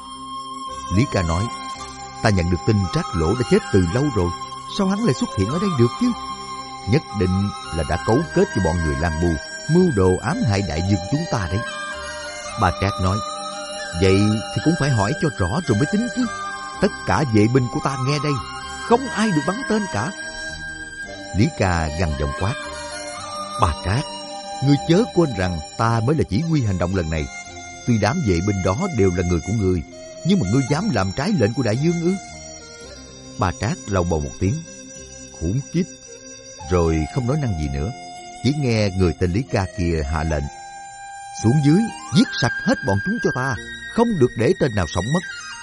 [SPEAKER 1] Lý ca nói, ta nhận được tin Trác Lỗ đã chết từ lâu rồi, sao hắn lại xuất hiện ở đây được chứ? Nhất định là đã cấu kết với bọn người Lan Bu, mưu đồ ám hại đại dương của chúng ta đấy. Ba Trác nói, vậy thì cũng phải hỏi cho rõ rồi mới tính chứ. Tất cả vệ binh của ta nghe đây, không ai được bắn tên cả. Lý ca gằn giọng quát, Ba Trác, ngươi chớ quên rằng ta mới là chỉ huy hành động lần này. Tuy đám vệ binh đó đều là người của ngươi, nhưng mà ngươi dám làm trái lệnh của đại dương ư? Ba Trác lầu bầu một tiếng, khủng khiếp, rồi không nói năng gì nữa. Chỉ nghe người tên Lý ca kia hạ lệnh, xuống dưới giết sạch hết bọn chúng cho ta, không được để tên nào sống mất.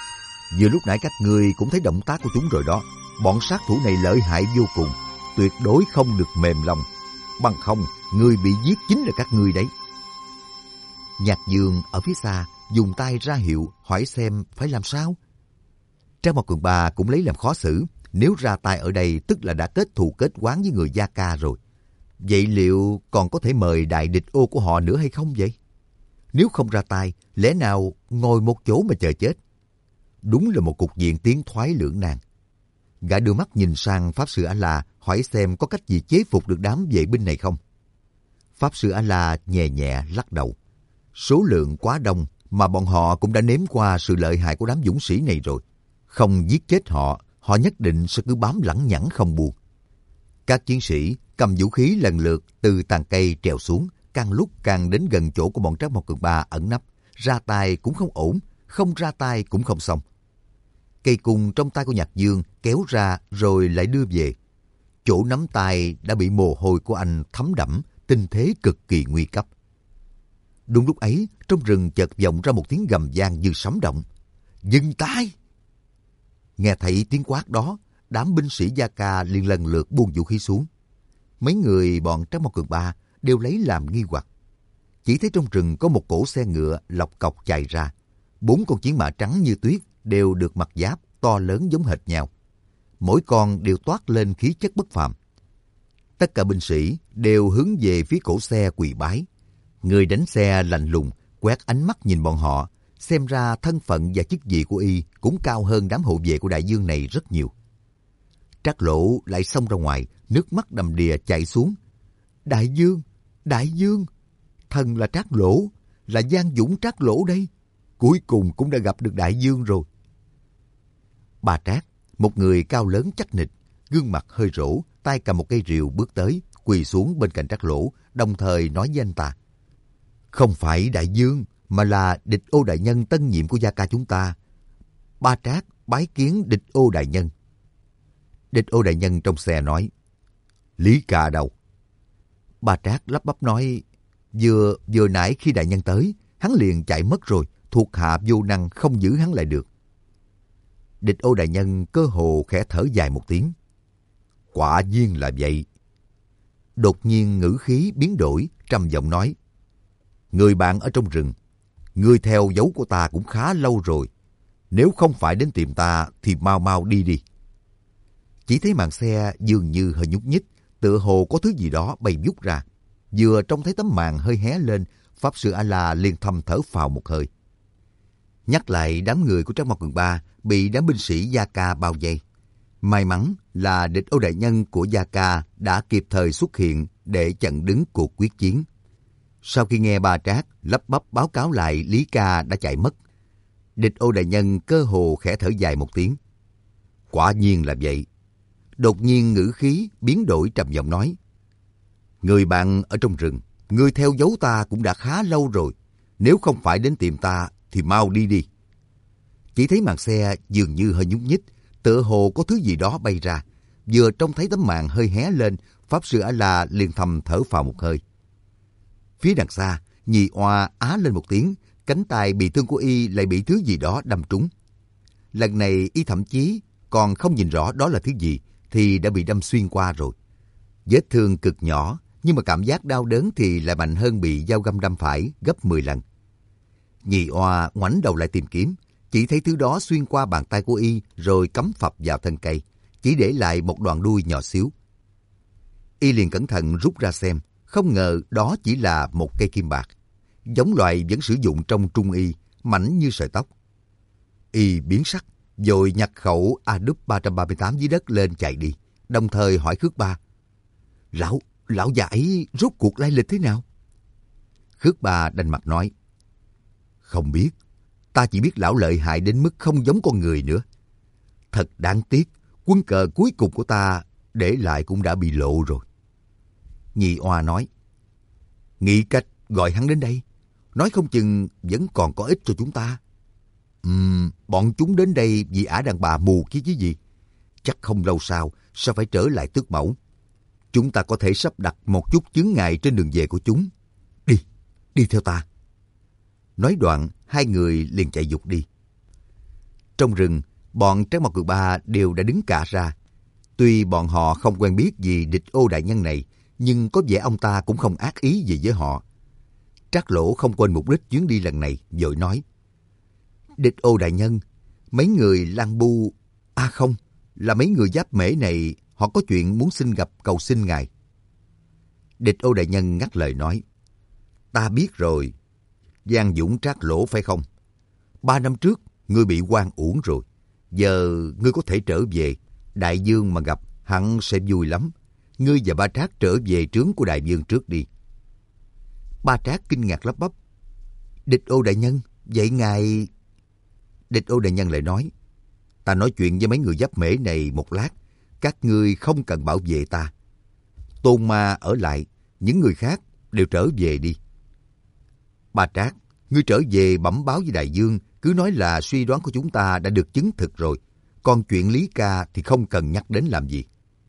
[SPEAKER 1] Vừa lúc nãy các ngươi cũng thấy động tác của chúng rồi đó. Bọn sát thủ này lợi hại vô cùng, tuyệt đối không được mềm lòng. Bằng không, người bị giết chính là các ngươi đấy. Nhạc Dương ở phía xa dùng tay ra hiệu hỏi xem phải làm sao. Trang Mộc Cường Ba cũng lấy làm khó xử. Nếu ra tay ở đây tức là đã kết thù kết oán với người Gia Ca rồi. Vậy liệu còn có thể mời đại địch ô của họ nữa hay không vậy? Nếu không ra tay, lẽ nào ngồi một chỗ mà chờ chết? Đúng là một cục diện tiến thoái lưỡng nan. Gã đưa mắt nhìn sang Pháp Sư A-La hỏi xem có cách gì chế phục được đám vệ binh này không. Pháp Sư A-La nhẹ nhẹ lắc đầu. Số lượng quá đông mà bọn họ cũng đã nếm qua sự lợi hại của đám dũng sĩ này rồi. Không giết chết họ, họ nhất định sẽ cứ bám lẳng nhẳng không buông. Các chiến sĩ cầm vũ khí lần lượt từ tàn cây trèo xuống, càng lúc càng đến gần chỗ của bọn Trác Mộc Cường Ba ẩn nấp. Ra tay cũng không ổn, không ra tay cũng không xong. Cây cung trong tay của Nhạc Dương kéo ra rồi lại đưa về. Chỗ nắm tay đã bị mồ hôi của anh thấm đẫm, tình thế cực kỳ nguy cấp. Đúng lúc ấy, trong rừng chợt vọng ra một tiếng gầm vang như sấm động. Dừng tay! Nghe thấy tiếng quát đó, đám binh sĩ Gia Ca liền lần lượt buông vũ khí xuống. Mấy người bọn Trác Mộc Cường Ba đều lấy làm nghi hoặc. Chỉ thấy trong rừng có một cỗ xe ngựa lọc cọc chạy ra. Bốn con chiến mã trắng như tuyết đều được mặc giáp to lớn giống hệt nhau. Mỗi con đều toát lên khí chất bất phàm. Tất cả binh sĩ đều hướng về phía cỗ xe quỳ bái. Người đánh xe lạnh lùng quét ánh mắt nhìn bọn họ. Xem ra thân phận và chức vị của y cũng cao hơn đám hộ vệ của đại dương này rất nhiều. Trác Lỗ lại xông ra ngoài, nước mắt đầm đìa chảy xuống. Đại dương, đại dương, thần là Trác Lỗ, là Giang Dũng Trác Lỗ đây. Cuối cùng cũng đã gặp được đại dương rồi. Bà Trác, một người cao lớn chắc nịch, gương mặt hơi rỗ, tay cầm một cây rìu bước tới, quỳ xuống bên cạnh Trác Lỗ, đồng thời nói với anh ta. Không phải đại dương, mà là địch ô đại nhân tân nhiệm của Gia Ca chúng ta. Ba Trác bái kiến địch ô đại nhân. Địch ô đại nhân trong xe nói, Lý Ca đâu? Ba Trác lắp bắp nói, vừa vừa nãy khi đại nhân tới, hắn liền chạy mất rồi, thuộc hạ vô năng không giữ hắn lại được. Địch ô đại nhân cơ hồ khẽ thở dài một tiếng. Quả nhiên là vậy. Đột nhiên ngữ khí biến đổi, trầm giọng nói, người bạn ở trong rừng, ngươi theo dấu của ta cũng khá lâu rồi. Nếu không phải đến tìm ta thì mau mau đi đi. Chỉ thấy màn xe dường như hơi nhúc nhích, tựa hồ có thứ gì đó bay vút ra. Vừa trông thấy tấm màn hơi hé lên, Pháp Sư A-La liền thầm thở phào một hơi. Nhắc lại đám người của Trác Mộc Cường Ba bị đám binh sĩ Gia Ca bao vây. May mắn là địch ô đại nhân của Gia Ca đã kịp thời xuất hiện để chặn đứng cuộc quyết chiến. Sau khi nghe Ba Trác lắp bắp báo cáo lại Lý Ca đã chạy mất, địch ô đại nhân cơ hồ khẽ thở dài một tiếng. Quả nhiên là vậy. Đột nhiên ngữ khí biến đổi trầm giọng nói, người bạn ở trong rừng, người theo dấu ta cũng đã khá lâu rồi. Nếu không phải đến tìm ta thì mau đi đi. Chỉ thấy màn xe dường như hơi nhúc nhích, tựa hồ có thứ gì đó bay ra. Vừa trông thấy tấm màn hơi hé lên, Pháp Sư A-La liền thầm thở phào một hơi. Phía đằng xa, Nhị Oa á lên một tiếng, cánh tay bị thương của y lại bị thứ gì đó đâm trúng. Lần này y thậm chí còn không nhìn rõ đó là thứ gì, thì đã bị đâm xuyên qua rồi. Vết thương cực nhỏ, nhưng mà cảm giác đau đớn thì lại mạnh hơn bị dao găm đâm phải gấp mười lần. Nhị Oa ngoảnh đầu lại tìm kiếm, chỉ thấy thứ đó xuyên qua bàn tay của y rồi cắm phập vào thân cây, chỉ để lại một đoạn đuôi nhỏ xíu. Y liền cẩn thận rút ra xem, không ngờ đó chỉ là một cây kim bạc, giống loại vẫn sử dụng trong trung y, mảnh như sợi tóc. Y biến sắc, rồi nhặt khẩu a đê ba ba tám dưới đất lên chạy đi, đồng thời hỏi Khước Ba. Lão, lão già ấy rốt cuộc lai lịch thế nào? Khước Ba đanh mặt nói, không biết, ta chỉ biết lão lợi hại đến mức không giống con người nữa. Thật đáng tiếc, quân cờ cuối cùng của ta để lại cũng đã bị lộ rồi. Nhị Oa nói, nghĩ cách gọi hắn đến đây, nói không chừng vẫn còn có ích cho chúng ta. Ừm, bọn chúng đến đây vì ả đàn bà mù kia chứ gì. Chắc không lâu sau sẽ phải trở lại tước mẫu. Chúng ta có thể sắp đặt một chút chướng ngại trên đường về của chúng. Đi, đi theo ta. Nói đoạn, hai người liền chạy vụt đi. Trong rừng, bọn Trác Mộc Cường Ba đều đã đứng cả ra. Tuy bọn họ không quen biết gì Địch Ô đại nhân này, nhưng có vẻ ông ta cũng không ác ý gì với họ. Trác Lỗ không quên mục đích chuyến đi lần này, vội nói: Địch Ô đại nhân, mấy người Lang Bu, à không, là mấy người Giáp Mễ này, họ có chuyện muốn xin gặp cầu xin ngài. Địch Ô đại nhân ngắt lời nói: Ta biết rồi, Giang Dũng Trác Lỗ phải không? Ba năm trước, ngươi bị oan uổng rồi. Giờ ngươi có thể trở về, đại vương mà gặp hẳn sẽ vui lắm. Ngươi và Ba Trác trở về trướng của đại vương trước đi. Ba Trác kinh ngạc lắp bắp: Địch Ô đại nhân, vậy ngài... Địch Ô đại nhân lại nói: Ta nói chuyện với mấy người Giáp Mễ này một lát, các ngươi không cần bảo vệ ta. Tôn Ma ở lại, những người khác đều trở về đi. Ba Trác, ngươi trở về bẩm báo với đại vương, cứ nói là suy đoán của chúng ta đã được chứng thực rồi. Còn chuyện Lý Ca thì không cần nhắc đến làm gì.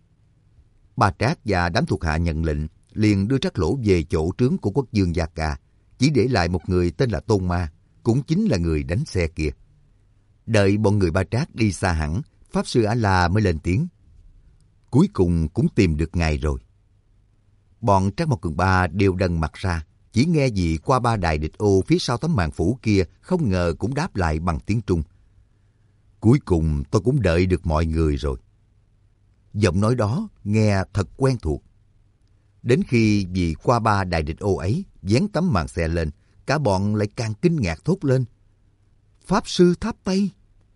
[SPEAKER 1] Ba Trác và đám thuộc hạ nhận lệnh, liền đưa Trác Lỗ về chỗ trướng của quốc vương Gia Ca, chỉ để lại một người tên là Tôn Ma, cũng chính là người đánh xe kia. Đợi bọn người Ba Trác đi xa hẳn, Pháp Sư A-la mới lên tiếng: Cuối cùng cũng tìm được ngài rồi. Bọn Trác Mộc Cường Ba đều đần mặt ra, chỉ nghe gì qua ba đài Địch Ô phía sau tấm màn phủ kia không ngờ cũng đáp lại bằng tiếng Trung: Cuối cùng tôi cũng đợi được mọi người rồi. Giọng nói đó nghe thật quen thuộc. Đến khi vì qua ba đài Địch Ô ấy vén tấm màn xe lên, cả bọn lại càng kinh ngạc thốt lên: Pháp Sư Tháp Tây!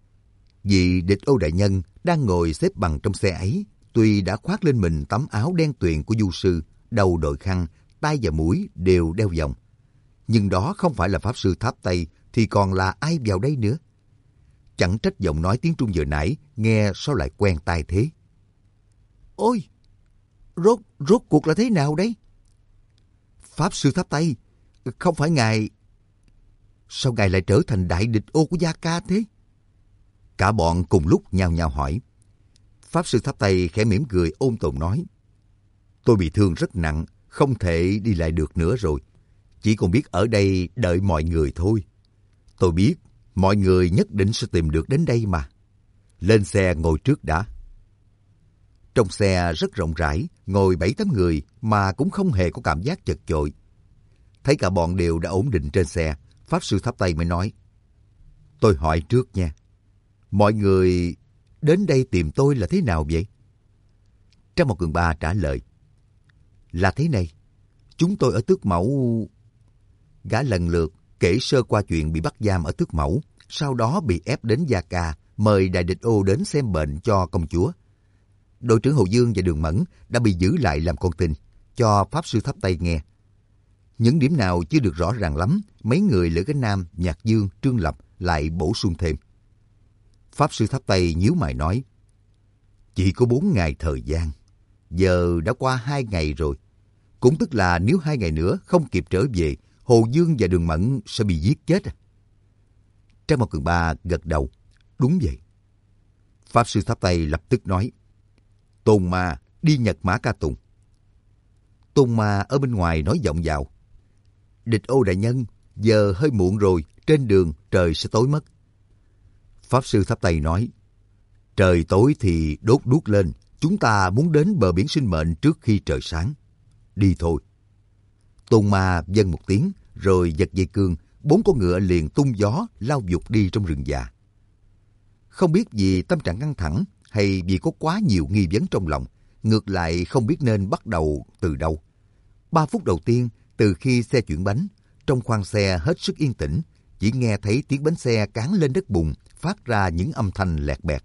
[SPEAKER 1] Vì Địch Ô đại nhân đang ngồi xếp bằng trong xe ấy, tuy đã khoác lên mình tấm áo đen tuyền của du sư, đầu đội khăn, tay và mũi đều đeo vòng, nhưng đó không phải là Pháp Sư Tháp Tây thì còn là ai vào đây nữa? Chẳng trách giọng nói tiếng Trung vừa nãy nghe sao lại quen tai thế. Ôi! Rốt, rốt cuộc là thế nào đấy? Pháp Sư Tháp Tây, không phải ngài... Sao ngài lại trở thành đại địch ô của Gia Ca thế? Cả bọn cùng lúc nhao nhao hỏi. Pháp Sư Tháp Tây khẽ mỉm cười ôn tồn nói: Tôi bị thương rất nặng, không thể đi lại được nữa rồi. Chỉ còn biết ở đây đợi mọi người thôi. Tôi biết mọi người nhất định sẽ tìm được đến đây mà. Lên xe ngồi trước đã. Trong xe rất rộng rãi, ngồi bảy tám người mà cũng không hề có cảm giác chật chội. Thấy cả bọn đều đã ổn định trên xe, Pháp Sư Tháp Tây mới nói: Tôi hỏi trước nha, mọi người đến đây tìm tôi là thế nào vậy? Trác Mộc Cường Ba trả lời: Là thế này, chúng tôi ở Tước Mẫu... Gã lần lượt kể sơ qua chuyện bị bắt giam ở Tước Mẫu, sau đó bị ép đến Gia Ca, mời đại địch ô đến xem bệnh cho công chúa. Đội trưởng Hồ Dương và Đường Mẫn đã bị giữ lại làm con tin, cho Pháp Sư Tháp Tây nghe. Những điểm nào chưa được rõ ràng lắm, mấy người Lữ Cánh Nam, Nhạc Dương, Trương Lập lại bổ sung thêm. Pháp Sư Tháp Tây nhíu mày nói: Chỉ có bốn ngày thời gian, giờ đã qua hai ngày rồi. Cũng tức là nếu hai ngày nữa không kịp trở về, Hồ Dương và Đường Mẫn sẽ bị giết chết. Trác Mộc Cường Ba gật đầu: Đúng vậy. Pháp Sư Tháp Tây lập tức nói: Tôn Ma đi Nhật Mã Ca Tùng. Tôn Ma ở bên ngoài nói vọng vào: Địch ô đại nhân, giờ hơi muộn rồi, trên đường trời sẽ tối mất. Pháp Sư Tháp Tây nói: Trời tối thì đốt đuốc lên, chúng ta muốn đến bờ biển sinh mệnh trước khi trời sáng. Đi thôi. Tôn Ma vâng một tiếng, rồi giật dây cương, bốn con ngựa liền tung gió lao vụt đi trong rừng già. Không biết vì tâm trạng căng thẳng hay vì có quá nhiều nghi vấn trong lòng, ngược lại không biết nên bắt đầu từ đâu. Ba phút đầu tiên, từ khi xe chuyển bánh, trong khoang xe hết sức yên tĩnh, chỉ nghe thấy tiếng bánh xe cán lên đất bùn, phát ra những âm thanh lẹt bẹt.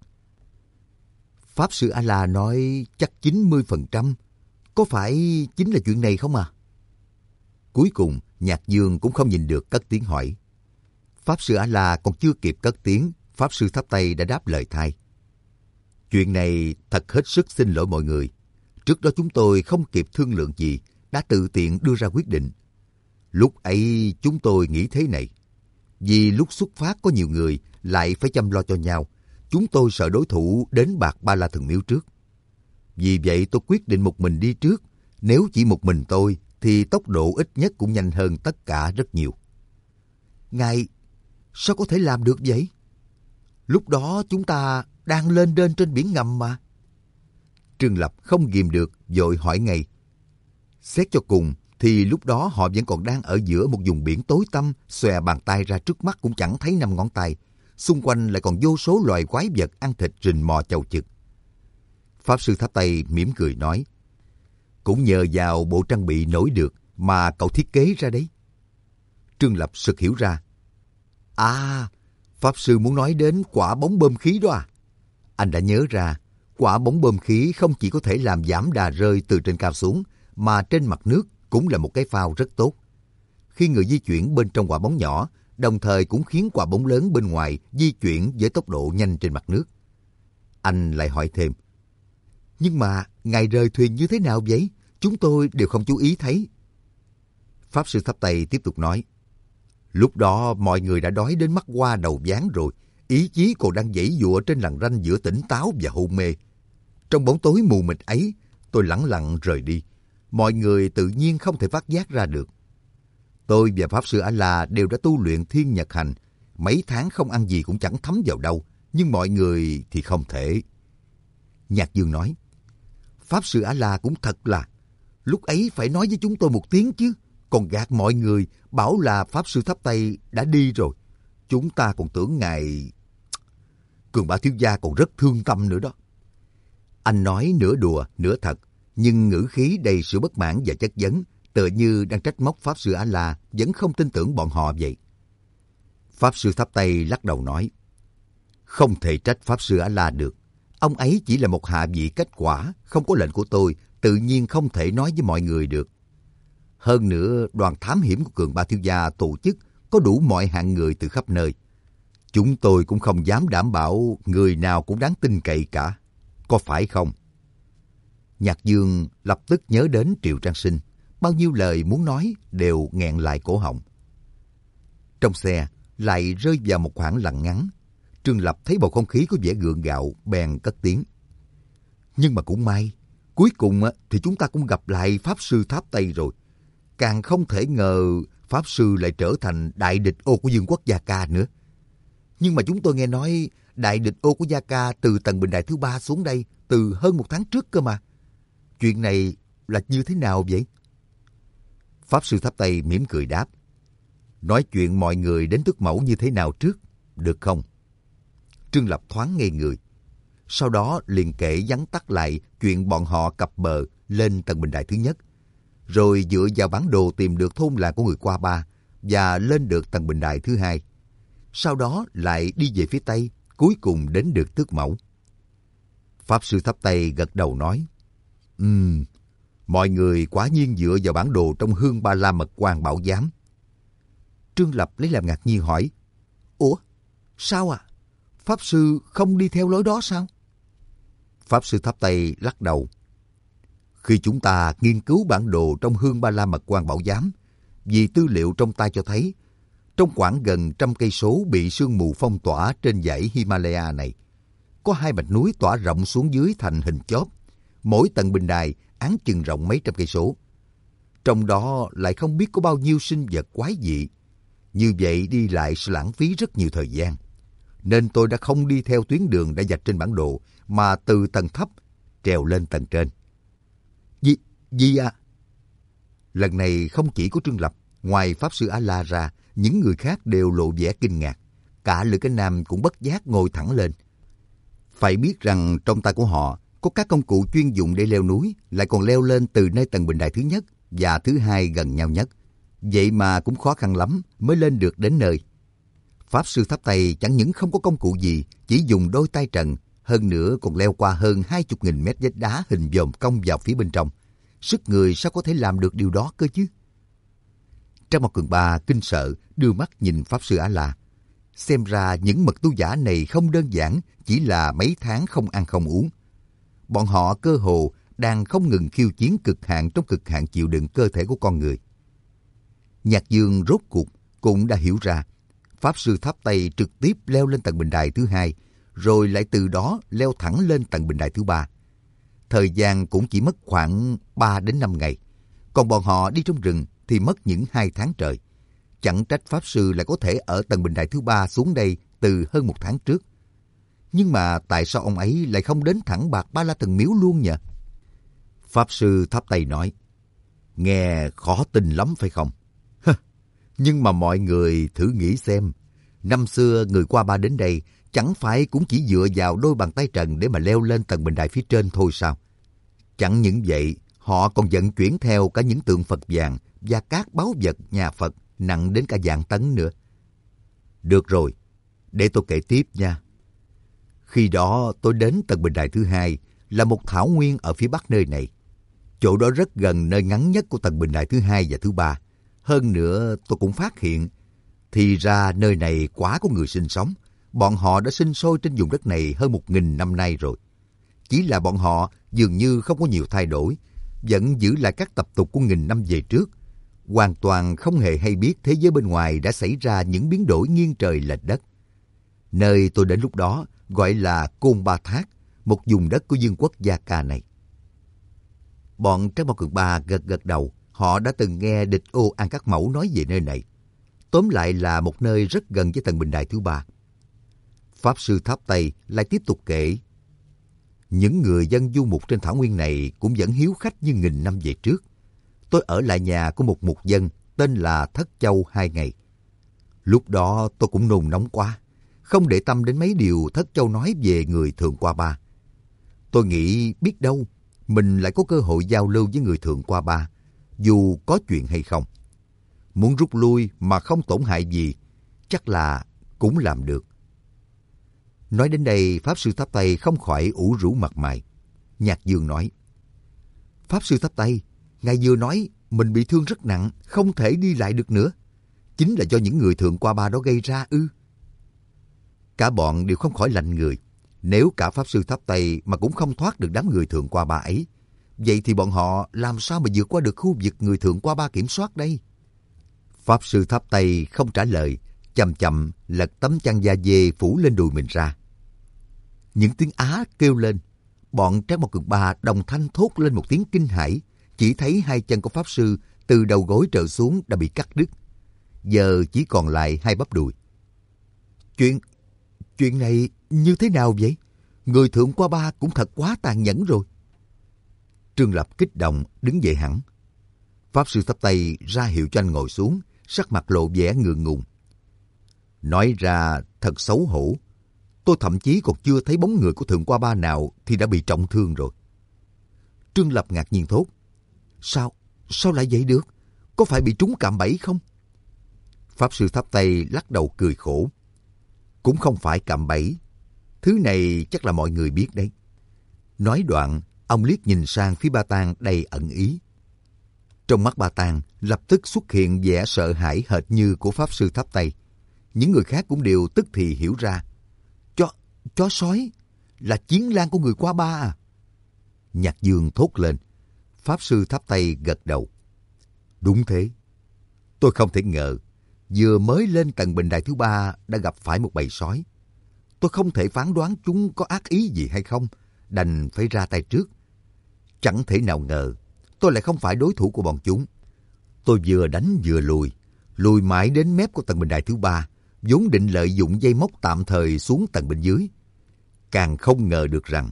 [SPEAKER 1] Pháp Sư A-la nói chắc chín mươi phần trăm. Có phải chính là chuyện này không à? Cuối cùng, Nhạc Dương cũng không nhìn được cất tiếng hỏi. Pháp Sư A-la còn chưa kịp cất tiếng, Pháp Sư Tháp Tây đã đáp lời thay. Chuyện này thật hết sức xin lỗi mọi người. Trước đó chúng tôi không kịp thương lượng gì, đã tự tiện đưa ra quyết định. Lúc ấy chúng tôi nghĩ thế này. Vì lúc xuất phát có nhiều người, lại phải chăm lo cho nhau. Chúng tôi sợ đối thủ đến Bạc Ba La Thần Miếu trước. Vì vậy tôi quyết định một mình đi trước. Nếu chỉ một mình tôi, thì tốc độ ít nhất cũng nhanh hơn tất cả rất nhiều. Ngài, sao có thể làm được vậy? Lúc đó chúng ta đang lên đên trên biển ngầm mà. Trương Lập không ghìm được, vội hỏi ngay. Xét cho cùng thì lúc đó họ vẫn còn đang ở giữa một vùng biển tối tăm, xòe bàn tay ra trước mắt cũng chẳng thấy năm ngón tay. Xung quanh lại còn vô số loài quái vật ăn thịt rình mò chầu chực. Pháp sư tháp Tây mỉm cười nói, cũng nhờ vào bộ trang bị nổi được mà cậu thiết kế ra đấy. Trương Lập sực hiểu ra. À, Pháp sư muốn nói đến quả bóng bơm khí đó à? Anh đã nhớ ra, quả bóng bơm khí không chỉ có thể làm giảm đà rơi từ trên cao xuống, mà trên mặt nước cũng là một cái phao rất tốt. Khi người di chuyển bên trong quả bóng nhỏ, đồng thời cũng khiến quả bóng lớn bên ngoài di chuyển với tốc độ nhanh trên mặt nước. Anh lại hỏi thêm, nhưng mà ngài rời thuyền như thế nào vậy? Chúng tôi đều không chú ý thấy. Pháp sư tháp Tây tiếp tục nói, lúc đó mọi người đã đói đến mắt hoa đầu ván rồi, ý chí còn đang giãy giụa trên lằn ranh giữa tỉnh táo và hôn mê. Trong bóng tối mù mịt ấy, tôi lẳng lặng rời đi. Mọi người tự nhiên không thể phát giác ra được. Tôi và Pháp sư A-la đều đã tu luyện thiên nhật hành. Mấy tháng không ăn gì cũng chẳng thấm vào đâu, nhưng mọi người thì không thể. Nhạc Dương nói, Pháp sư A-la cũng thật là, lúc ấy phải nói với chúng tôi một tiếng chứ, còn gạt mọi người bảo là Pháp sư tháp Tây đã đi rồi. Chúng ta còn tưởng ngài... Cường Ba thiếu gia còn rất thương tâm nữa đó. Anh nói nửa đùa, nửa thật, nhưng ngữ khí đầy sự bất mãn và chất vấn, tựa như đang trách móc Pháp sư A-la vẫn không tin tưởng bọn họ vậy. Pháp sư tháp Tây lắc đầu nói, không thể trách Pháp sư A-la được. Ông ấy chỉ là một hạ vị kết quả, không có lệnh của tôi, tự nhiên không thể nói với mọi người được. Hơn nữa, đoàn thám hiểm của Cường Ba thiếu gia tổ chức có đủ mọi hạng người từ khắp nơi. Chúng tôi cũng không dám đảm bảo người nào cũng đáng tin cậy cả. Có phải không? Nhạc Dương lập tức nhớ đến Triệu Trang Sinh. Bao nhiêu lời muốn nói đều nghẹn lại cổ họng. Trong xe lại rơi vào một khoảng lặng ngắn. Trương Lập thấy bầu không khí có vẻ gượng gạo, bèn cất tiếng. Nhưng mà cũng may, cuối cùng thì chúng ta cũng gặp lại Pháp sư tháp Tây rồi. Càng không thể ngờ Pháp sư lại trở thành đại địch ô của vương quốc Gia Ca nữa. Nhưng mà chúng tôi nghe nói đại địch ô của Gia Ca từ tầng bình đài thứ ba xuống đây từ hơn một tháng trước cơ mà. Chuyện này là như thế nào vậy? Pháp sư tháp Tây mỉm cười đáp. Nói chuyện mọi người đến Tước Mẫu như thế nào trước, được không? Trương Lập thoáng ngây người. Sau đó liền kể vắn tắt lại chuyện bọn họ cập bờ lên tầng bình đài thứ nhất. Rồi dựa vào bản đồ tìm được thôn làng của người Qua Ba và lên được tầng bình đài thứ hai. Sau đó lại đi về phía Tây, cuối cùng đến được Tước Mẫu. Pháp sư tháp Tây gật đầu nói, Ừm, um, mọi người quả nhiên dựa vào bản đồ trong Hương Ba La Mật Quan bảo giám. Trương Lập lấy làm ngạc nhiên hỏi, Ủa, sao à? Pháp sư không đi theo lối đó sao? Pháp sư tháp Tây lắc đầu. Khi chúng ta nghiên cứu bản đồ trong Hương Ba La Mật Quan bảo giám, vì tư liệu trong tay cho thấy, trong khoảng gần trăm cây số bị sương mù phong tỏa trên dãy Himalaya này, có hai mạch núi tỏa rộng xuống dưới thành hình chóp, mỗi tầng bình đài áng chừng rộng mấy trăm cây số. Trong đó lại không biết có bao nhiêu sinh vật quái dị. Như vậy đi lại sẽ lãng phí rất nhiều thời gian. Nên tôi đã không đi theo tuyến đường đã vạch trên bản đồ, mà từ tầng thấp trèo lên tầng trên. Gì, gì à? Lần này không chỉ có Trương Lập, ngoài Pháp sư A-la ra, những người khác đều lộ vẻ kinh ngạc. Cả Lữ Cái Nam cũng bất giác ngồi thẳng lên. Phải biết rằng trong tay của họ có các công cụ chuyên dụng để leo núi, lại còn leo lên từ nơi tầng bình đài thứ nhất và thứ hai gần nhau nhất. Vậy mà cũng khó khăn lắm mới lên được đến nơi. Pháp sư tháp Tây chẳng những không có công cụ gì, chỉ dùng đôi tay trần, hơn nữa còn leo qua hơn hai chục nghìn mét vách đá hình vòm cong vào phía bên trong. Sức người sao có thể làm được điều đó cơ chứ? Trang Mộc Cường Ba kinh sợ đưa mắt nhìn Pháp sư A-la. Xem ra những mật tu giả này không đơn giản chỉ là mấy tháng không ăn không uống. Bọn họ cơ hồ đang không ngừng khiêu chiến cực hạn trong cực hạn chịu đựng cơ thể của con người. Nhạc Dương rốt cuộc cũng đã hiểu ra. Pháp sư tháp Tây trực tiếp leo lên tầng bình đài thứ hai, rồi lại từ đó leo thẳng lên tầng bình đài thứ ba. Thời gian cũng chỉ mất khoảng ba đến năm ngày. Còn bọn họ đi trong rừng thì mất những hai tháng trời. Chẳng trách Pháp sư lại có thể ở tầng bình đài thứ ba xuống đây từ hơn một tháng trước. Nhưng mà tại sao ông ấy lại không đến thẳng Bạc Ba La Thần Miếu luôn nhỉ? Pháp Sư thắp tay nói, nghe khó tin lắm phải không? Nhưng mà mọi người thử nghĩ xem, năm xưa người qua ba đến đây chẳng phải cũng chỉ dựa vào đôi bàn tay trần để mà leo lên tầng bình đài phía trên thôi sao? Chẳng những vậy, họ còn vận chuyển theo cả những tượng Phật vàng và các báu vật nhà Phật nặng đến cả vạn tấn nữa. Được rồi, để tôi kể tiếp nha. Khi đó tôi đến tầng bình đài thứ hai là một thảo nguyên ở phía bắc nơi này. Chỗ đó rất gần nơi ngắn nhất của tầng bình đài thứ hai và thứ ba. Hơn nữa tôi cũng phát hiện, thì ra nơi này quá có người sinh sống. Bọn họ đã sinh sôi trên vùng đất này hơn một nghìn năm nay rồi. Chỉ là bọn họ dường như không có nhiều thay đổi, vẫn giữ lại các tập tục của nghìn năm về trước. Hoàn toàn không hề hay biết thế giới bên ngoài đã xảy ra những biến đổi nghiêng trời lệch đất. Nơi tôi đến lúc đó gọi là Côn Ba Thác, một vùng đất của vương quốc Gia Ca này. Bọn Trác Mao Cường Ba gật gật đầu, họ đã từng nghe Địch Ô An Các Mẫu nói về nơi này. Tóm lại là một nơi rất gần với tầng bình đài thứ ba. Pháp Sư tháp tay lại tiếp tục kể. Những người dân du mục trên thảo nguyên này cũng vẫn hiếu khách như nghìn năm về trước. Tôi ở lại nhà của một mục dân tên là Thất Châu hai ngày. Lúc đó tôi cũng nôn nóng quá, không để tâm đến mấy điều Thất Châu nói về người Thượng Qua Ba. Tôi nghĩ biết đâu mình lại có cơ hội giao lưu với người Thượng Qua Ba, dù có chuyện hay không. Muốn rút lui mà không tổn hại gì, chắc là cũng làm được. Nói đến đây, Pháp Sư tháp tay không khỏi ủ rũ mặt mày. Nhạc Dương nói, Pháp Sư tháp tay, ngài vừa nói mình bị thương rất nặng, không thể đi lại được nữa. Chính là do những người Thượng Qua Ba đó gây ra ư? Cả bọn đều không khỏi lạnh người. Nếu cả Pháp Sư tháp tay mà cũng không thoát được đám người Thượng Qua Ba ấy, vậy thì bọn họ làm sao mà vượt qua được khu vực người Thượng Qua Ba kiểm soát đây? Pháp Sư tháp tay không trả lời, chậm chậm lật tấm chăn da dê phủ lên đùi mình ra. Những tiếng á kêu lên, bọn Trác Mao Cường Ba đồng thanh thốt lên một tiếng kinh hãi, chỉ thấy hai chân của Pháp Sư từ đầu gối trở xuống đã bị cắt đứt, giờ chỉ còn lại hai bắp đùi. Chuyện, chuyện này như thế nào vậy? Người Thượng Qua Ba cũng thật quá tàn nhẫn rồi. Trương Lập kích động đứng dậy hẳn. Pháp Sư thắp tay ra hiệu cho anh ngồi xuống, sắc mặt lộ vẻ ngượng ngùng. Nói ra thật xấu hổ. Tôi thậm chí còn chưa thấy bóng người của Thượng Qua Ba nào thì đã bị trọng thương rồi. Trương Lập ngạc nhiên thốt. Sao? Sao lại vậy được? Có phải bị trúng cạm bẫy không? Pháp Sư thắp tay lắc đầu cười khổ. Cũng không phải cạm bẫy. Thứ này chắc là mọi người biết đấy. Nói đoạn, ông liếc nhìn sang phía Ba Tang đầy ẩn ý. Trong mắt Ba Tang lập tức xuất hiện vẻ sợ hãi hệt như của Pháp Sư thắp tay. Những người khác cũng đều tức thì hiểu ra. Chó, chó sói là chiến lang của người Qua Ba à? Nhạc Dương thốt lên. Pháp Sư thắp tay gật đầu. Đúng thế. Tôi không thể ngờ, vừa mới lên tầng bình đài thứ ba đã gặp phải một bầy sói. Tôi không thể phán đoán chúng có ác ý gì hay không, đành phải ra tay trước. Chẳng thể nào ngờ, tôi lại không phải đối thủ của bọn chúng. Tôi vừa đánh vừa lùi, lùi mãi đến mép của tầng bình đài thứ ba, vốn định lợi dụng dây móc tạm thời xuống tầng bên dưới. Càng không ngờ được rằng,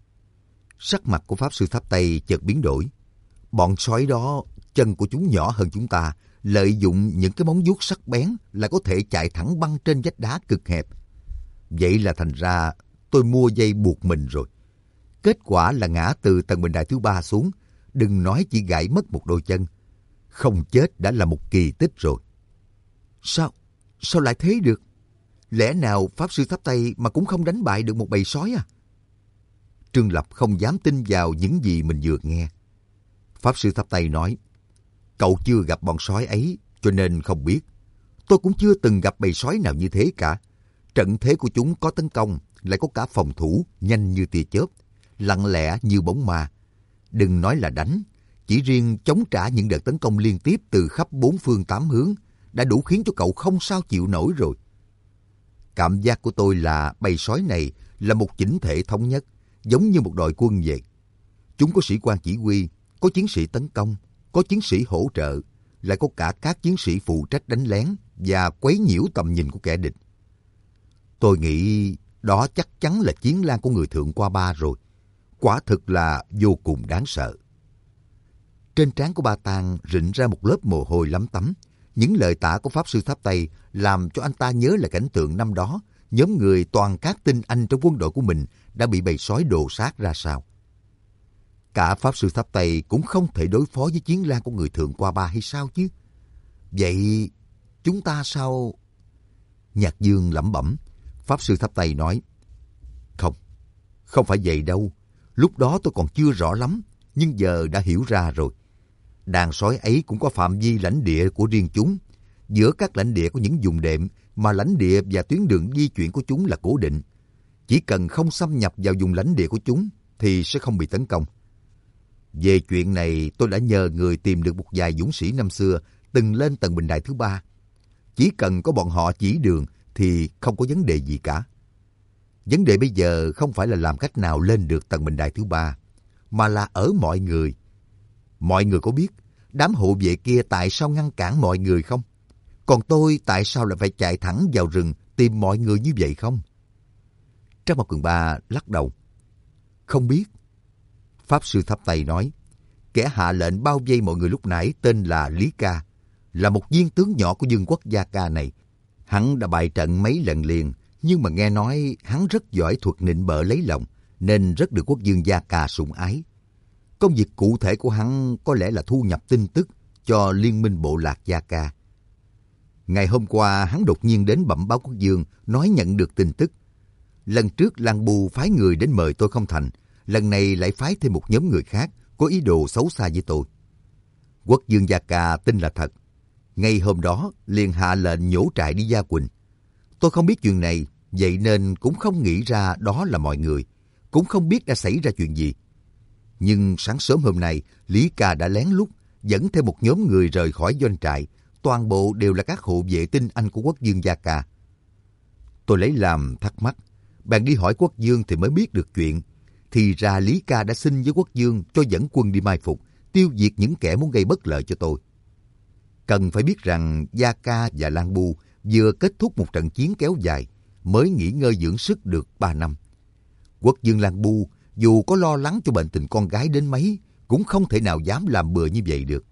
[SPEAKER 1] sắc mặt của Pháp Sư thắp tay chợt biến đổi. Bọn sói đó, chân của chúng nhỏ hơn chúng ta, lợi dụng những cái móng vuốt sắc bén là có thể chạy thẳng băng trên vách đá cực hẹp. Vậy là thành ra tôi mua dây buộc mình rồi. Kết quả là ngã từ tầng bình đài thứ ba xuống, đừng nói chỉ gãy mất một đôi chân. Không chết đã là một kỳ tích rồi. Sao? Sao lại thế được? Lẽ nào Pháp Sư thắp tay mà cũng không đánh bại được một bầy sói à? Trương Lập không dám tin vào những gì mình vừa nghe. Pháp Sư thắp tay nói, cậu chưa gặp bọn sói ấy cho nên không biết. Tôi cũng chưa từng gặp bầy sói nào như thế cả. Trận thế của chúng có tấn công, lại có cả phòng thủ, nhanh như tia chớp, lặng lẽ như bóng ma. Đừng nói là đánh, chỉ riêng chống trả những đợt tấn công liên tiếp từ khắp bốn phương tám hướng đã đủ khiến cho cậu không sao chịu nổi rồi. Cảm giác của tôi là bầy sói này là một chỉnh thể thống nhất, giống như một đội quân vậy. Chúng có sĩ quan chỉ huy, có chiến sĩ tấn công, có chiến sĩ hỗ trợ, lại có cả các chiến sĩ phụ trách đánh lén và quấy nhiễu tầm nhìn của kẻ địch. Tôi nghĩ đó chắc chắn là chiến lang của người Thượng Qua Ba rồi. Quả thực là vô cùng đáng sợ. Trên trán của Ba Tang rịn ra một lớp mồ hôi lấm tấm. Những lời tả của Pháp Sư Tháp Tây làm cho anh ta nhớ lại cảnh tượng năm đó, nhóm người toàn các tinh anh trong quân đội của mình đã bị bầy sói đồ sát ra sao. Cả Pháp Sư Tháp Tây cũng không thể đối phó với chiến lang của người Thượng Qua Ba hay sao chứ? Vậy chúng ta sao? Nhạc Dương lẩm bẩm. Pháp Sư Tháp Tây nói, không, không phải vậy đâu. Lúc đó tôi còn chưa rõ lắm, nhưng giờ đã hiểu ra rồi. Đàn sói ấy cũng có phạm vi lãnh địa của riêng chúng. Giữa các lãnh địa có những vùng đệm, mà lãnh địa và tuyến đường di chuyển của chúng là cố định. Chỉ cần không xâm nhập vào vùng lãnh địa của chúng thì sẽ không bị tấn công. Về chuyện này, tôi đã nhờ người tìm được một vài dũng sĩ năm xưa từng lên tầng bình đài thứ ba. Chỉ cần có bọn họ chỉ đường thì không có vấn đề gì cả. Vấn đề bây giờ không phải là làm cách nào lên được tầng bình đài thứ ba, mà là ở mọi người. Mọi người có biết đám hộ vệ kia tại sao ngăn cản mọi người không? Còn tôi tại sao lại phải chạy thẳng vào rừng tìm mọi người như vậy không? Trác Mộc Cường Ba lắc đầu. Không biết. Pháp Sư Tháp Tây nói, kẻ hạ lệnh bao vây mọi người lúc nãy tên là Lý Ca, là một viên tướng nhỏ của vương quốc Gia Ca này. Hắn đã bại trận mấy lần liền, nhưng mà nghe nói hắn rất giỏi thuật nịnh bợ lấy lòng, nên rất được quốc vương Gia Ca sủng ái. Công việc cụ thể của hắn có lẽ là thu nhập tin tức cho liên minh bộ lạc Gia Ca. Ngày hôm qua hắn đột nhiên đến bẩm báo quốc vương, nói nhận được tin tức. Lần trước Lang Bu phái người đến mời tôi không thành, lần này lại phái thêm một nhóm người khác có ý đồ xấu xa với tôi. Quốc vương Gia Ca tin là thật. Ngay hôm đó liền hạ lệnh nhổ trại đi Gia Quỳnh. Tôi không biết chuyện này, vậy nên cũng không nghĩ ra đó là mọi người, cũng không biết đã xảy ra chuyện gì. Nhưng sáng sớm hôm nay, Lý Ca đã lén lút dẫn theo một nhóm người rời khỏi doanh trại, toàn bộ đều là các hộ vệ tinh anh của quốc vương Gia Ca. Tôi lấy làm thắc mắc, bạn đi hỏi quốc vương thì mới biết được chuyện. Thì ra Lý Ca đã xin với quốc vương cho dẫn quân đi mai phục, tiêu diệt những kẻ muốn gây bất lợi cho tôi. Cần phải biết rằng Gia Ca và Lang Bu vừa kết thúc một trận chiến kéo dài, mới nghỉ ngơi dưỡng sức được ba năm. Quốc vương Lang Bu dù có lo lắng cho bệnh tình con gái đến mấy, cũng không thể nào dám làm bừa như vậy được.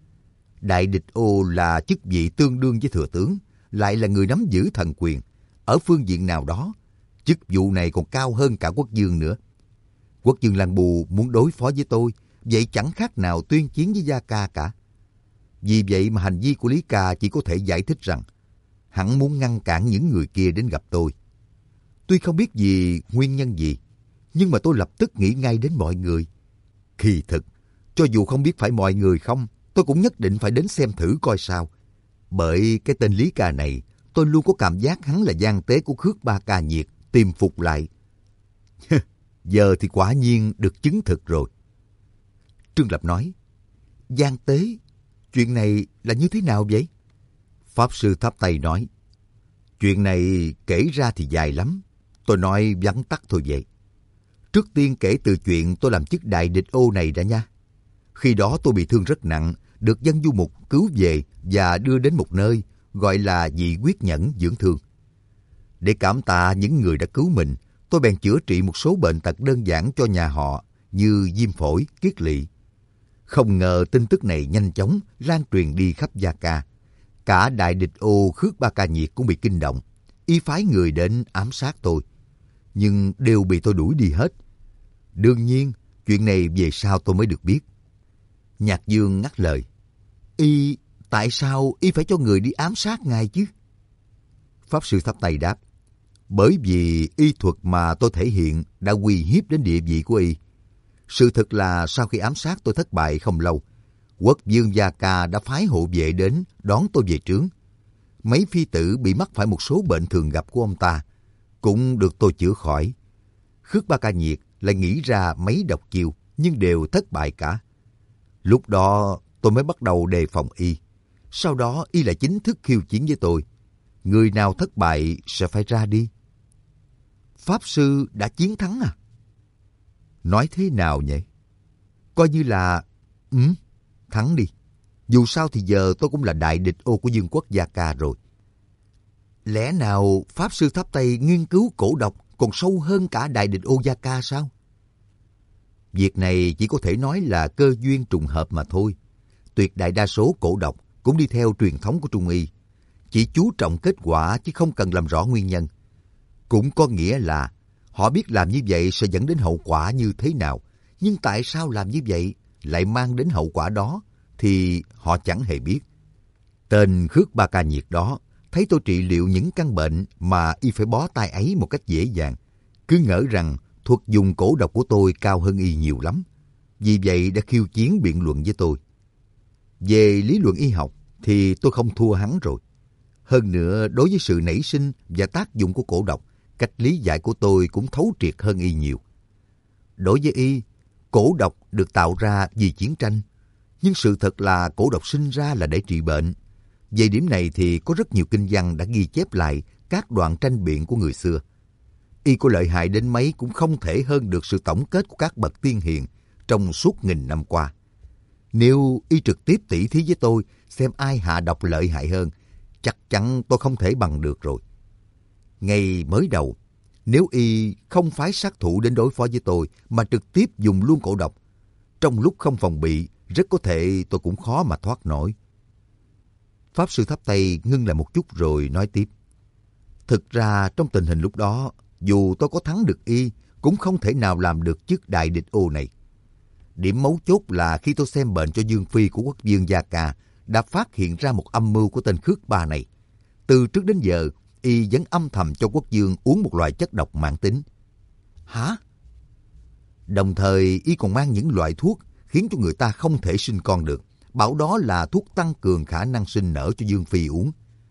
[SPEAKER 1] Đại địch ô là chức vị tương đương với thừa tướng, lại là người nắm giữ thần quyền. Ở phương diện nào đó, chức vụ này còn cao hơn cả quốc vương nữa. Quốc vương Lang Bu muốn đối phó với tôi, vậy chẳng khác nào tuyên chiến với Gia Ca cả. Vì vậy mà hành vi của Lý Ca chỉ có thể giải thích rằng hắn muốn ngăn cản những người kia đến gặp tôi. Tuy không biết vì nguyên nhân gì, nhưng mà tôi lập tức nghĩ ngay đến mọi người. Kỳ thực, cho dù không biết phải mọi người không, tôi cũng nhất định phải đến xem thử coi sao. Bởi cái tên Lý Ca này, tôi luôn có cảm giác hắn là gian tế của Khước Ba Ca Nhiệt, tìm phục lại. Giờ thì quả nhiên được chứng thực rồi. Trương Lập nói, gian tế? Chuyện này là như thế nào vậy? Pháp Sư Tháp Tây nói, chuyện này kể ra thì dài lắm. Tôi nói vắn tắt thôi vậy. Trước tiên kể từ chuyện tôi làm chức đại địch ô này đã nha. Khi đó tôi bị thương rất nặng, được dân du mục cứu về và đưa đến một nơi gọi là Dị Quyết Nhẫn dưỡng thương. Để cảm tạ những người đã cứu mình, tôi bèn chữa trị một số bệnh tật đơn giản cho nhà họ như viêm phổi, kiết lỵ. Không ngờ tin tức này nhanh chóng lan truyền đi khắp Gia Ca. Cả đại địch ô Khước Ba Ca Nhiệt cũng bị kinh động, y phái người đến ám sát tôi, nhưng đều bị tôi đuổi đi hết. Đương nhiên, chuyện này về sau tôi mới được biết. Nhạc Dương ngắt lời, y tại sao y phải cho người đi ám sát ngài chứ? Pháp Sư Tháp Tây đáp, bởi vì y thuật mà tôi thể hiện đã uy hiếp đến địa vị của y. Sự thật là sau khi ám sát tôi thất bại không lâu, quốc vương Gia Ca đã phái hộ vệ đến đón tôi về trướng. Mấy phi tử bị mắc phải một số bệnh thường gặp của ông ta, cũng được tôi chữa khỏi. Khước Ba Ca Nhiệt lại nghĩ ra mấy độc chiêu, nhưng đều thất bại cả. Lúc đó tôi mới bắt đầu đề phòng y. Sau đó y lại chính thức khiêu chiến với tôi. Người nào thất bại sẽ phải ra đi. Pháp Sư đã chiến thắng à? Nói thế nào nhỉ? Coi như là... Ừ, thắng đi. Dù sao thì giờ tôi cũng là đại địch ô của vương quốc Gia Ca rồi. Lẽ nào Pháp Sư Tháp Tây nghiên cứu cổ độc còn sâu hơn cả đại địch Oyaka sao? Việc này chỉ có thể nói là cơ duyên trùng hợp mà thôi. Tuyệt đại đa số cổ độc cũng đi theo truyền thống của Trung y, chỉ chú trọng kết quả chứ không cần làm rõ nguyên nhân. Cũng có nghĩa là họ biết làm như vậy sẽ dẫn đến hậu quả như thế nào, nhưng tại sao làm như vậy lại mang đến hậu quả đó thì họ chẳng hề biết. Tên Khước Ba Ca Nhiệt đó thấy tôi trị liệu những căn bệnh mà y phải bó tay ấy một cách dễ dàng, cứ ngỡ rằng thuật dùng cổ độc của tôi cao hơn y nhiều lắm. Vì vậy đã khiêu chiến biện luận với tôi. Về lý luận y học thì tôi không thua hắn rồi. Hơn nữa, đối với sự nảy sinh và tác dụng của cổ độc, cách lý giải của tôi cũng thấu triệt hơn y nhiều. Đối với y, cổ độc được tạo ra vì chiến tranh, nhưng sự thật là cổ độc sinh ra là để trị bệnh. Về điểm này thì có rất nhiều kinh văn đã ghi chép lại các đoạn tranh biện của người xưa. Y có lợi hại đến mấy cũng không thể hơn được sự tổng kết của các bậc tiên hiền trong suốt nghìn năm qua. Nếu y trực tiếp tỉ thí với tôi xem ai hạ độc lợi hại hơn, chắc chắn tôi không thể bằng được rồi. Ngay mới đầu, nếu y không phái sát thủ đến đối phó với tôi mà trực tiếp dùng luôn cổ độc, trong lúc không phòng bị, rất có thể tôi cũng khó mà thoát nổi. Pháp sư Tháp Tây ngưng lại một chút rồi nói tiếp. Thực ra trong tình hình lúc đó, dù tôi có thắng được y, cũng không thể nào làm được chức đại địch ô này. Điểm mấu chốt là khi tôi xem bệnh cho Dương Phi của quốc vương Gia Ca, đã phát hiện ra một âm mưu của tên Khước Ba này. Từ trước đến giờ, y vẫn âm thầm cho quốc vương uống một loại chất độc mãn tính. Hả? Đồng thời, y còn mang những loại thuốc khiến cho người ta không thể sinh con được, bảo đó là thuốc tăng cường khả năng sinh nở cho Dương Phi uống.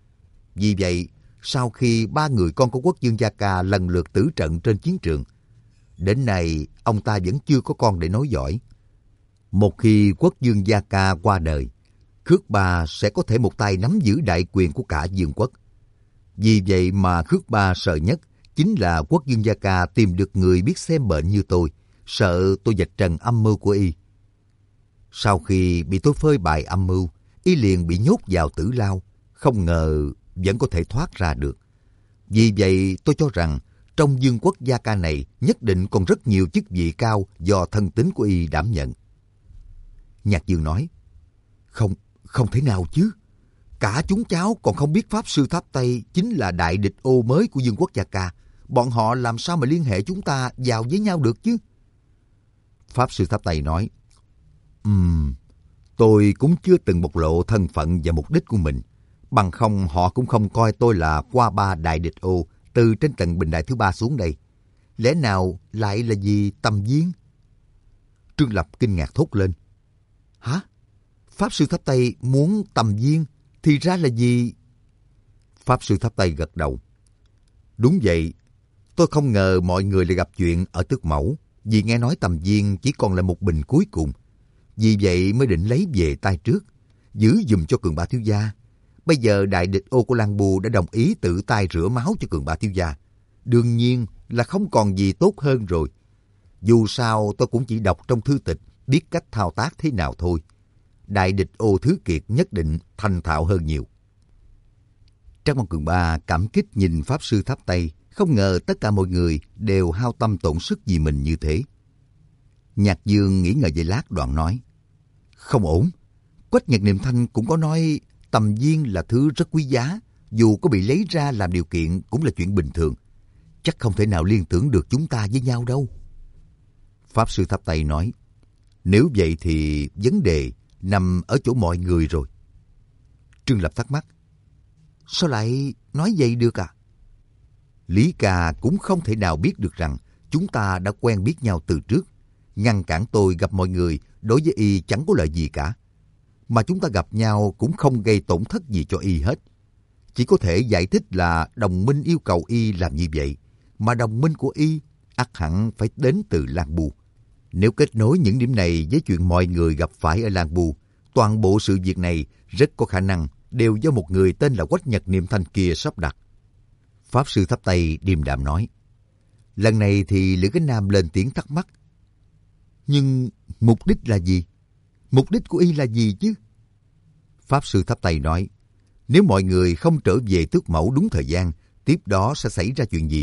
[SPEAKER 1] Vì vậy, sau khi ba người con của quốc vương Gia Ca lần lượt tử trận trên chiến trường, đến nay ông ta vẫn chưa có con để nối dõi. Một khi quốc vương Gia Ca qua đời, Khước Ba sẽ có thể một tay nắm giữ đại quyền của cả vương quốc. Vì vậy mà Khước Ba sợ nhất chính là quốc vương Gia Ca tìm được người biết xem bệnh như tôi, sợ tôi vạch trần âm mưu của y. Sau khi bị tôi phơi bày âm mưu, y liền bị nhốt vào tử lao, không ngờ vẫn có thể thoát ra được. Vì vậy tôi cho rằng trong vương quốc Gia Ca này nhất định còn rất nhiều chức vị cao do thân tín của y đảm nhận. Nhạc Dương nói, Không, không thể nào chứ. Cả chúng cháu còn không biết Pháp Sư Tháp Tây chính là đại địch ô mới của vương quốc Gia Ca. Bọn họ làm sao mà liên hệ chúng ta vào với nhau được chứ? Pháp Sư Tháp Tây nói, Ừm, tôi cũng chưa từng bộc lộ thân phận và mục đích của mình. Bằng không họ cũng không coi tôi là qua ba đại địch ô từ trên tầng bình đại thứ ba xuống đây. Lẽ nào lại là vì Tầm Viên? Trương Lập kinh ngạc thốt lên. Hả? Pháp Sư Tháp Tây muốn Tầm Viên thì ra là gì? Pháp Sư Tháp Tây gật đầu. Đúng vậy, tôi không ngờ mọi người lại gặp chuyện ở Tước Mẫu, vì nghe nói Tầm Viên chỉ còn lại một bình cuối cùng. Vì vậy mới định lấy về tay trước, giữ giùm cho Cường Ba thiếu gia. Bây giờ đại địch ô của Lan Bu đã đồng ý tự tay rửa máu cho Cường Ba thiếu gia. Đương nhiên là không còn gì tốt hơn rồi. Dù sao tôi cũng chỉ đọc trong thư tịch, biết cách thao tác thế nào thôi. Đại địch ô Thứ Kiệt nhất định thành thạo hơn nhiều. Trác Mộc Cường Ba cảm kích nhìn Pháp Sư Tháp Tây, không ngờ tất cả mọi người đều hao tâm tổn sức vì mình như thế. Nhạc Dương nghĩ ngợi giây lát đoạn nói, không ổn. Quách Nhật Niệm Thanh cũng có nói Tầm Viên là thứ rất quý giá, dù có bị lấy ra làm điều kiện cũng là chuyện bình thường. Chắc không thể nào liên tưởng được chúng ta với nhau đâu. Pháp Sư Tháp Tây nói, nếu vậy thì vấn đề nằm ở chỗ mọi người rồi. Trương Lập thắc mắc, sao lại nói vậy được à? Lý Ca cũng không thể nào biết được rằng chúng ta đã quen biết nhau từ trước. Ngăn cản tôi gặp mọi người đối với y chẳng có lợi gì cả. Mà chúng ta gặp nhau cũng không gây tổn thất gì cho y hết. Chỉ có thể giải thích là đồng minh yêu cầu y làm như vậy. Mà đồng minh của y ắt hẳn phải đến từ Lan Bu. Nếu kết nối những điểm này với chuyện mọi người gặp phải ở Lan Bu, toàn bộ sự việc này rất có khả năng đều do một người tên là Quách Nhật Niệm Thanh kia sắp đặt. Pháp Sư Tháp Tây điềm đạm nói. Lần này thì Lữ Cánh Nam lên tiếng thắc mắc. Nhưng mục đích là gì? Mục đích của y là gì chứ? Pháp Sư Tháp Tây nói, nếu mọi người không trở về Tước Mẫu đúng thời gian, tiếp đó sẽ xảy ra chuyện gì?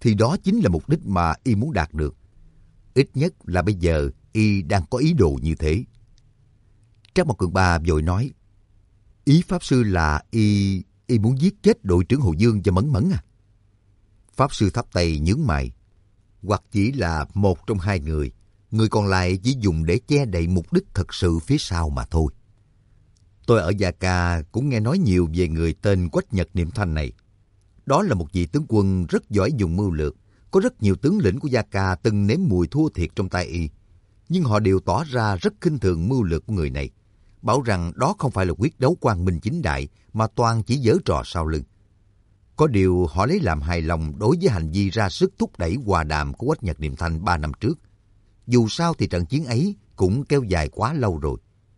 [SPEAKER 1] thì đó chính là mục đích mà y muốn đạt được. Ít nhất là bây giờ y đang có ý đồ như thế. Trác Mộc Cường Ba vội nói, ý Pháp Sư là y, y muốn giết chết đội trưởng Hồ Dương và Mẫn Mẫn à? Pháp Sư thấp tay nhướng mày, hoặc chỉ là một trong hai người, người còn lại chỉ dùng để che đậy mục đích thật sự phía sau mà thôi. Tôi ở Gia Ca cũng nghe nói nhiều về người tên Quách Nhật Niệm Thanh này. Đó là một vị tướng quân rất giỏi dùng mưu lược. Có rất nhiều tướng lĩnh của Gia Ca từng nếm mùi thua thiệt trong tay y. Nhưng họ đều tỏ ra rất khinh thường mưu lược của người này. Bảo rằng đó không phải là quyết đấu quang minh chính đại, mà toàn chỉ giở trò sau lưng. Có điều họ lấy làm hài lòng đối với hành vi ra sức thúc đẩy hòa đàm của Quách Nhật Niệm Thanh ba năm trước. Dù sao thì trận chiến ấy cũng kéo dài quá lâu rồi.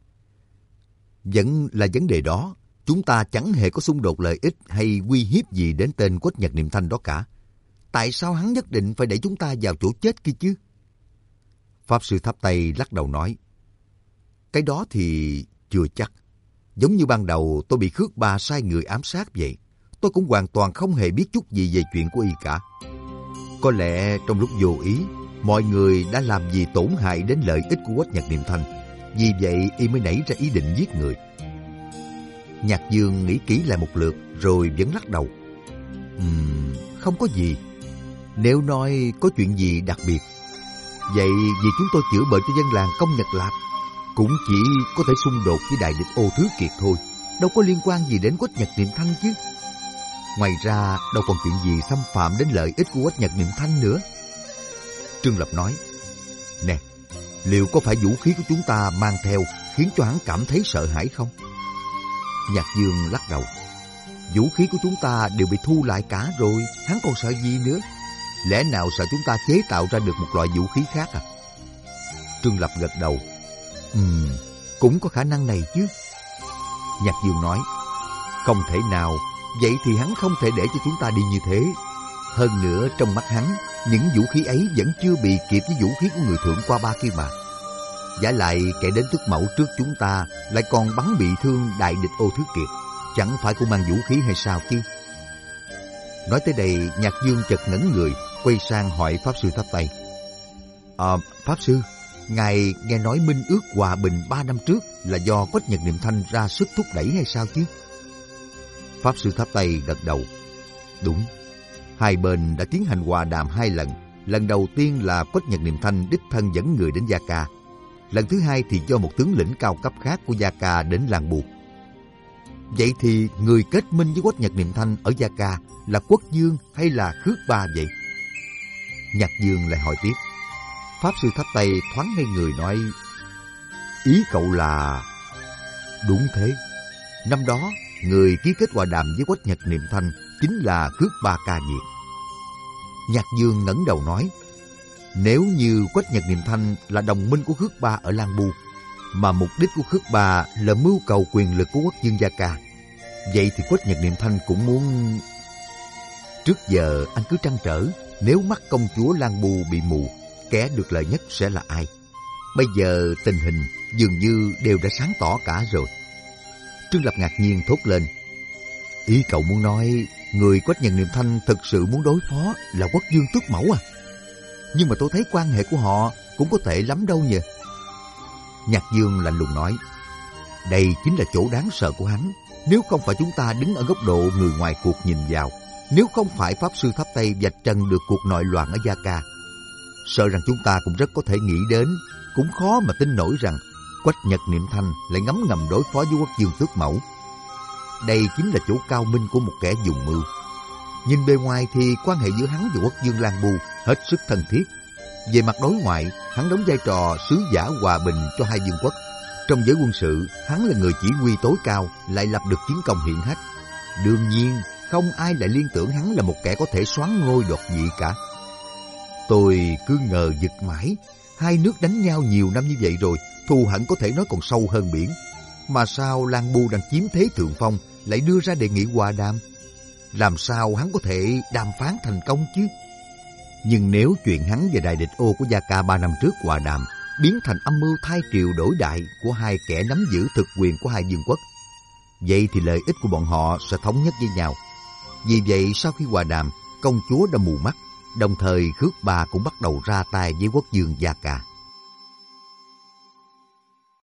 [SPEAKER 1] Vẫn là vấn đề đó, chúng ta chẳng hề có xung đột lợi ích hay uy hiếp gì đến tên Quách Nhật Niệm Thanh đó cả. Tại sao hắn nhất định phải đẩy chúng ta vào chỗ chết kia chứ? Pháp Sư tháp tay lắc đầu nói, cái đó thì chưa chắc. Giống như ban đầu tôi bị Khước Ba sai người ám sát vậy. Tôi cũng hoàn toàn không hề biết chút gì về chuyện của y cả. Có lẽ trong lúc vô ý, mọi người đã làm gì tổn hại đến lợi ích của Quách Nhật Niệm Thanh. Vì vậy y mới nảy ra ý định giết người. Nhạc Dương nghĩ kỹ lại một lượt rồi vẫn lắc đầu. Ừm, không có gì. Nếu nói có chuyện gì đặc biệt, vậy vì chúng tôi chữa bệnh cho dân làng Công Nhật Lạp, cũng chỉ có thể xung đột với đại địch Ô Thứ Kiệt thôi, đâu có liên quan gì đến Quách Nhật Niệm Thanh chứ. Ngoài ra đâu còn chuyện gì xâm phạm đến lợi ích của Quách Nhật Niệm Thanh nữa. Trương Lập nói, nè, liệu có phải vũ khí của chúng ta mang theo khiến cho hắn cảm thấy sợ hãi không? Nhạc Dương lắc đầu, vũ khí của chúng ta đều bị thu lại cả rồi, hắn còn sợ gì nữa? Lẽ nào sợ chúng ta chế tạo ra được một loại vũ khí khác à? Trương Lập gật đầu, Ừm, cũng có khả năng này chứ. Nhạc Dương nói, không thể nào, vậy thì hắn không thể để cho chúng ta đi như thế. Hơn nữa trong mắt hắn, những vũ khí ấy vẫn chưa bị kịp với vũ khí của người Thượng Qua Ba kia mà. Giả lại kẻ đến Tước Mẫu trước chúng ta lại còn bắn bị thương đại địch Ô Thứ Kiệt, chẳng phải cũng mang vũ khí hay sao chứ? Nói tới đây, Nhạc Dương chợt ngẩn người, quay sang hỏi Pháp Sư tháp tay. À, Pháp Sư, ngài nghe nói minh ước hòa bình ba năm trước là do Quách Nhật Niệm Thanh ra sức thúc đẩy hay sao chứ? Pháp Sư tháp tay gật đầu. Đúng, hai bên đã tiến hành hòa đàm hai lần. Lần đầu tiên là Quách Nhật Niệm Thanh đích thân dẫn người đến Gia Ca. Lần thứ hai thì do một tướng lĩnh cao cấp khác của Gia Ca đến làng buộc. Vậy thì người kết minh với Quách Nhật Niệm Thanh ở Gia Ca là Quốc Dương hay là Khước Ba vậy? Nhạc Dương lại hỏi tiếp. Pháp Sư tháp tay thoáng ngây người nói, ý cậu là... Đúng thế. Năm đó, người ký kết hòa đàm với Quách Nhật Niệm Thanh chính là Khước Ba Ca Diệt. Nhạc Dương ngẩng đầu nói, nếu như Quách Nhật Niệm Thanh là đồng minh của Khước Ba ở Lan Bu, mà mục đích của Khước Ba là mưu cầu quyền lực của Quốc Dương Gia Ca, vậy thì Quách Nhật Niệm Thanh cũng muốn... Trước giờ anh cứ trăn trở, nếu mắt công chúa Lan Bu bị mù, kẻ được lợi nhất sẽ là ai? Bây giờ tình hình dường như đều đã sáng tỏ cả rồi. Trương Lập ngạc nhiên thốt lên, ý cậu muốn nói người Quách Nhật Niệm Thanh thực sự muốn đối phó là Quốc Dương Tước Mẫu à? Nhưng mà tôi thấy quan hệ của họ cũng có tệ lắm đâu nhỉ? Nhạc Dương lạnh lùng nói, đây chính là chỗ đáng sợ của hắn. Nếu không phải chúng ta đứng ở góc độ người ngoài cuộc nhìn vào, nếu không phải Pháp Sư tháp tay vạch trần được cuộc nội loạn ở Gia Ca, sợ rằng chúng ta cũng rất có thể nghĩ đến, cũng khó mà tin nổi rằng Quách Nhật Niệm Thanh lại ngấm ngầm đối phó với Quốc Dương Tước Mẫu. Đây chính là chỗ cao minh của một kẻ dùng mưu. Nhìn bề ngoài thì quan hệ giữa hắn và Quốc Dương Lan Bu hết sức thân thiết. Về mặt đối ngoại, hắn đóng vai trò sứ giả hòa bình cho hai vương quốc. Trong giới quân sự, hắn là người chỉ huy tối cao, lại lập được chiến công hiển hách. Đương nhiên, không ai lại liên tưởng hắn là một kẻ có thể soán ngôi đoạt vị cả. Tôi cứ ngờ vực mãi, hai nước đánh nhau nhiều năm như vậy rồi, thù hận có thể nói còn sâu hơn biển. Mà sao Lan Bu đang chiếm thế thượng phong lại đưa ra đề nghị hòa đàm? Làm sao hắn có thể đàm phán thành công chứ? Nhưng nếu chuyện hắn và đại địch Ô của Gia Ca ba năm trước hòa đàm biến thành âm mưu thay triều đổi đại của hai kẻ nắm giữ thực quyền của hai vương quốc, vậy thì lợi ích của bọn họ sẽ thống nhất với nhau. Vì vậy sau khi hòa đàm, công chúa đã mù mắt, Đồng thời Khước Ba cũng bắt đầu ra tay với Quốc vương Gia Ca.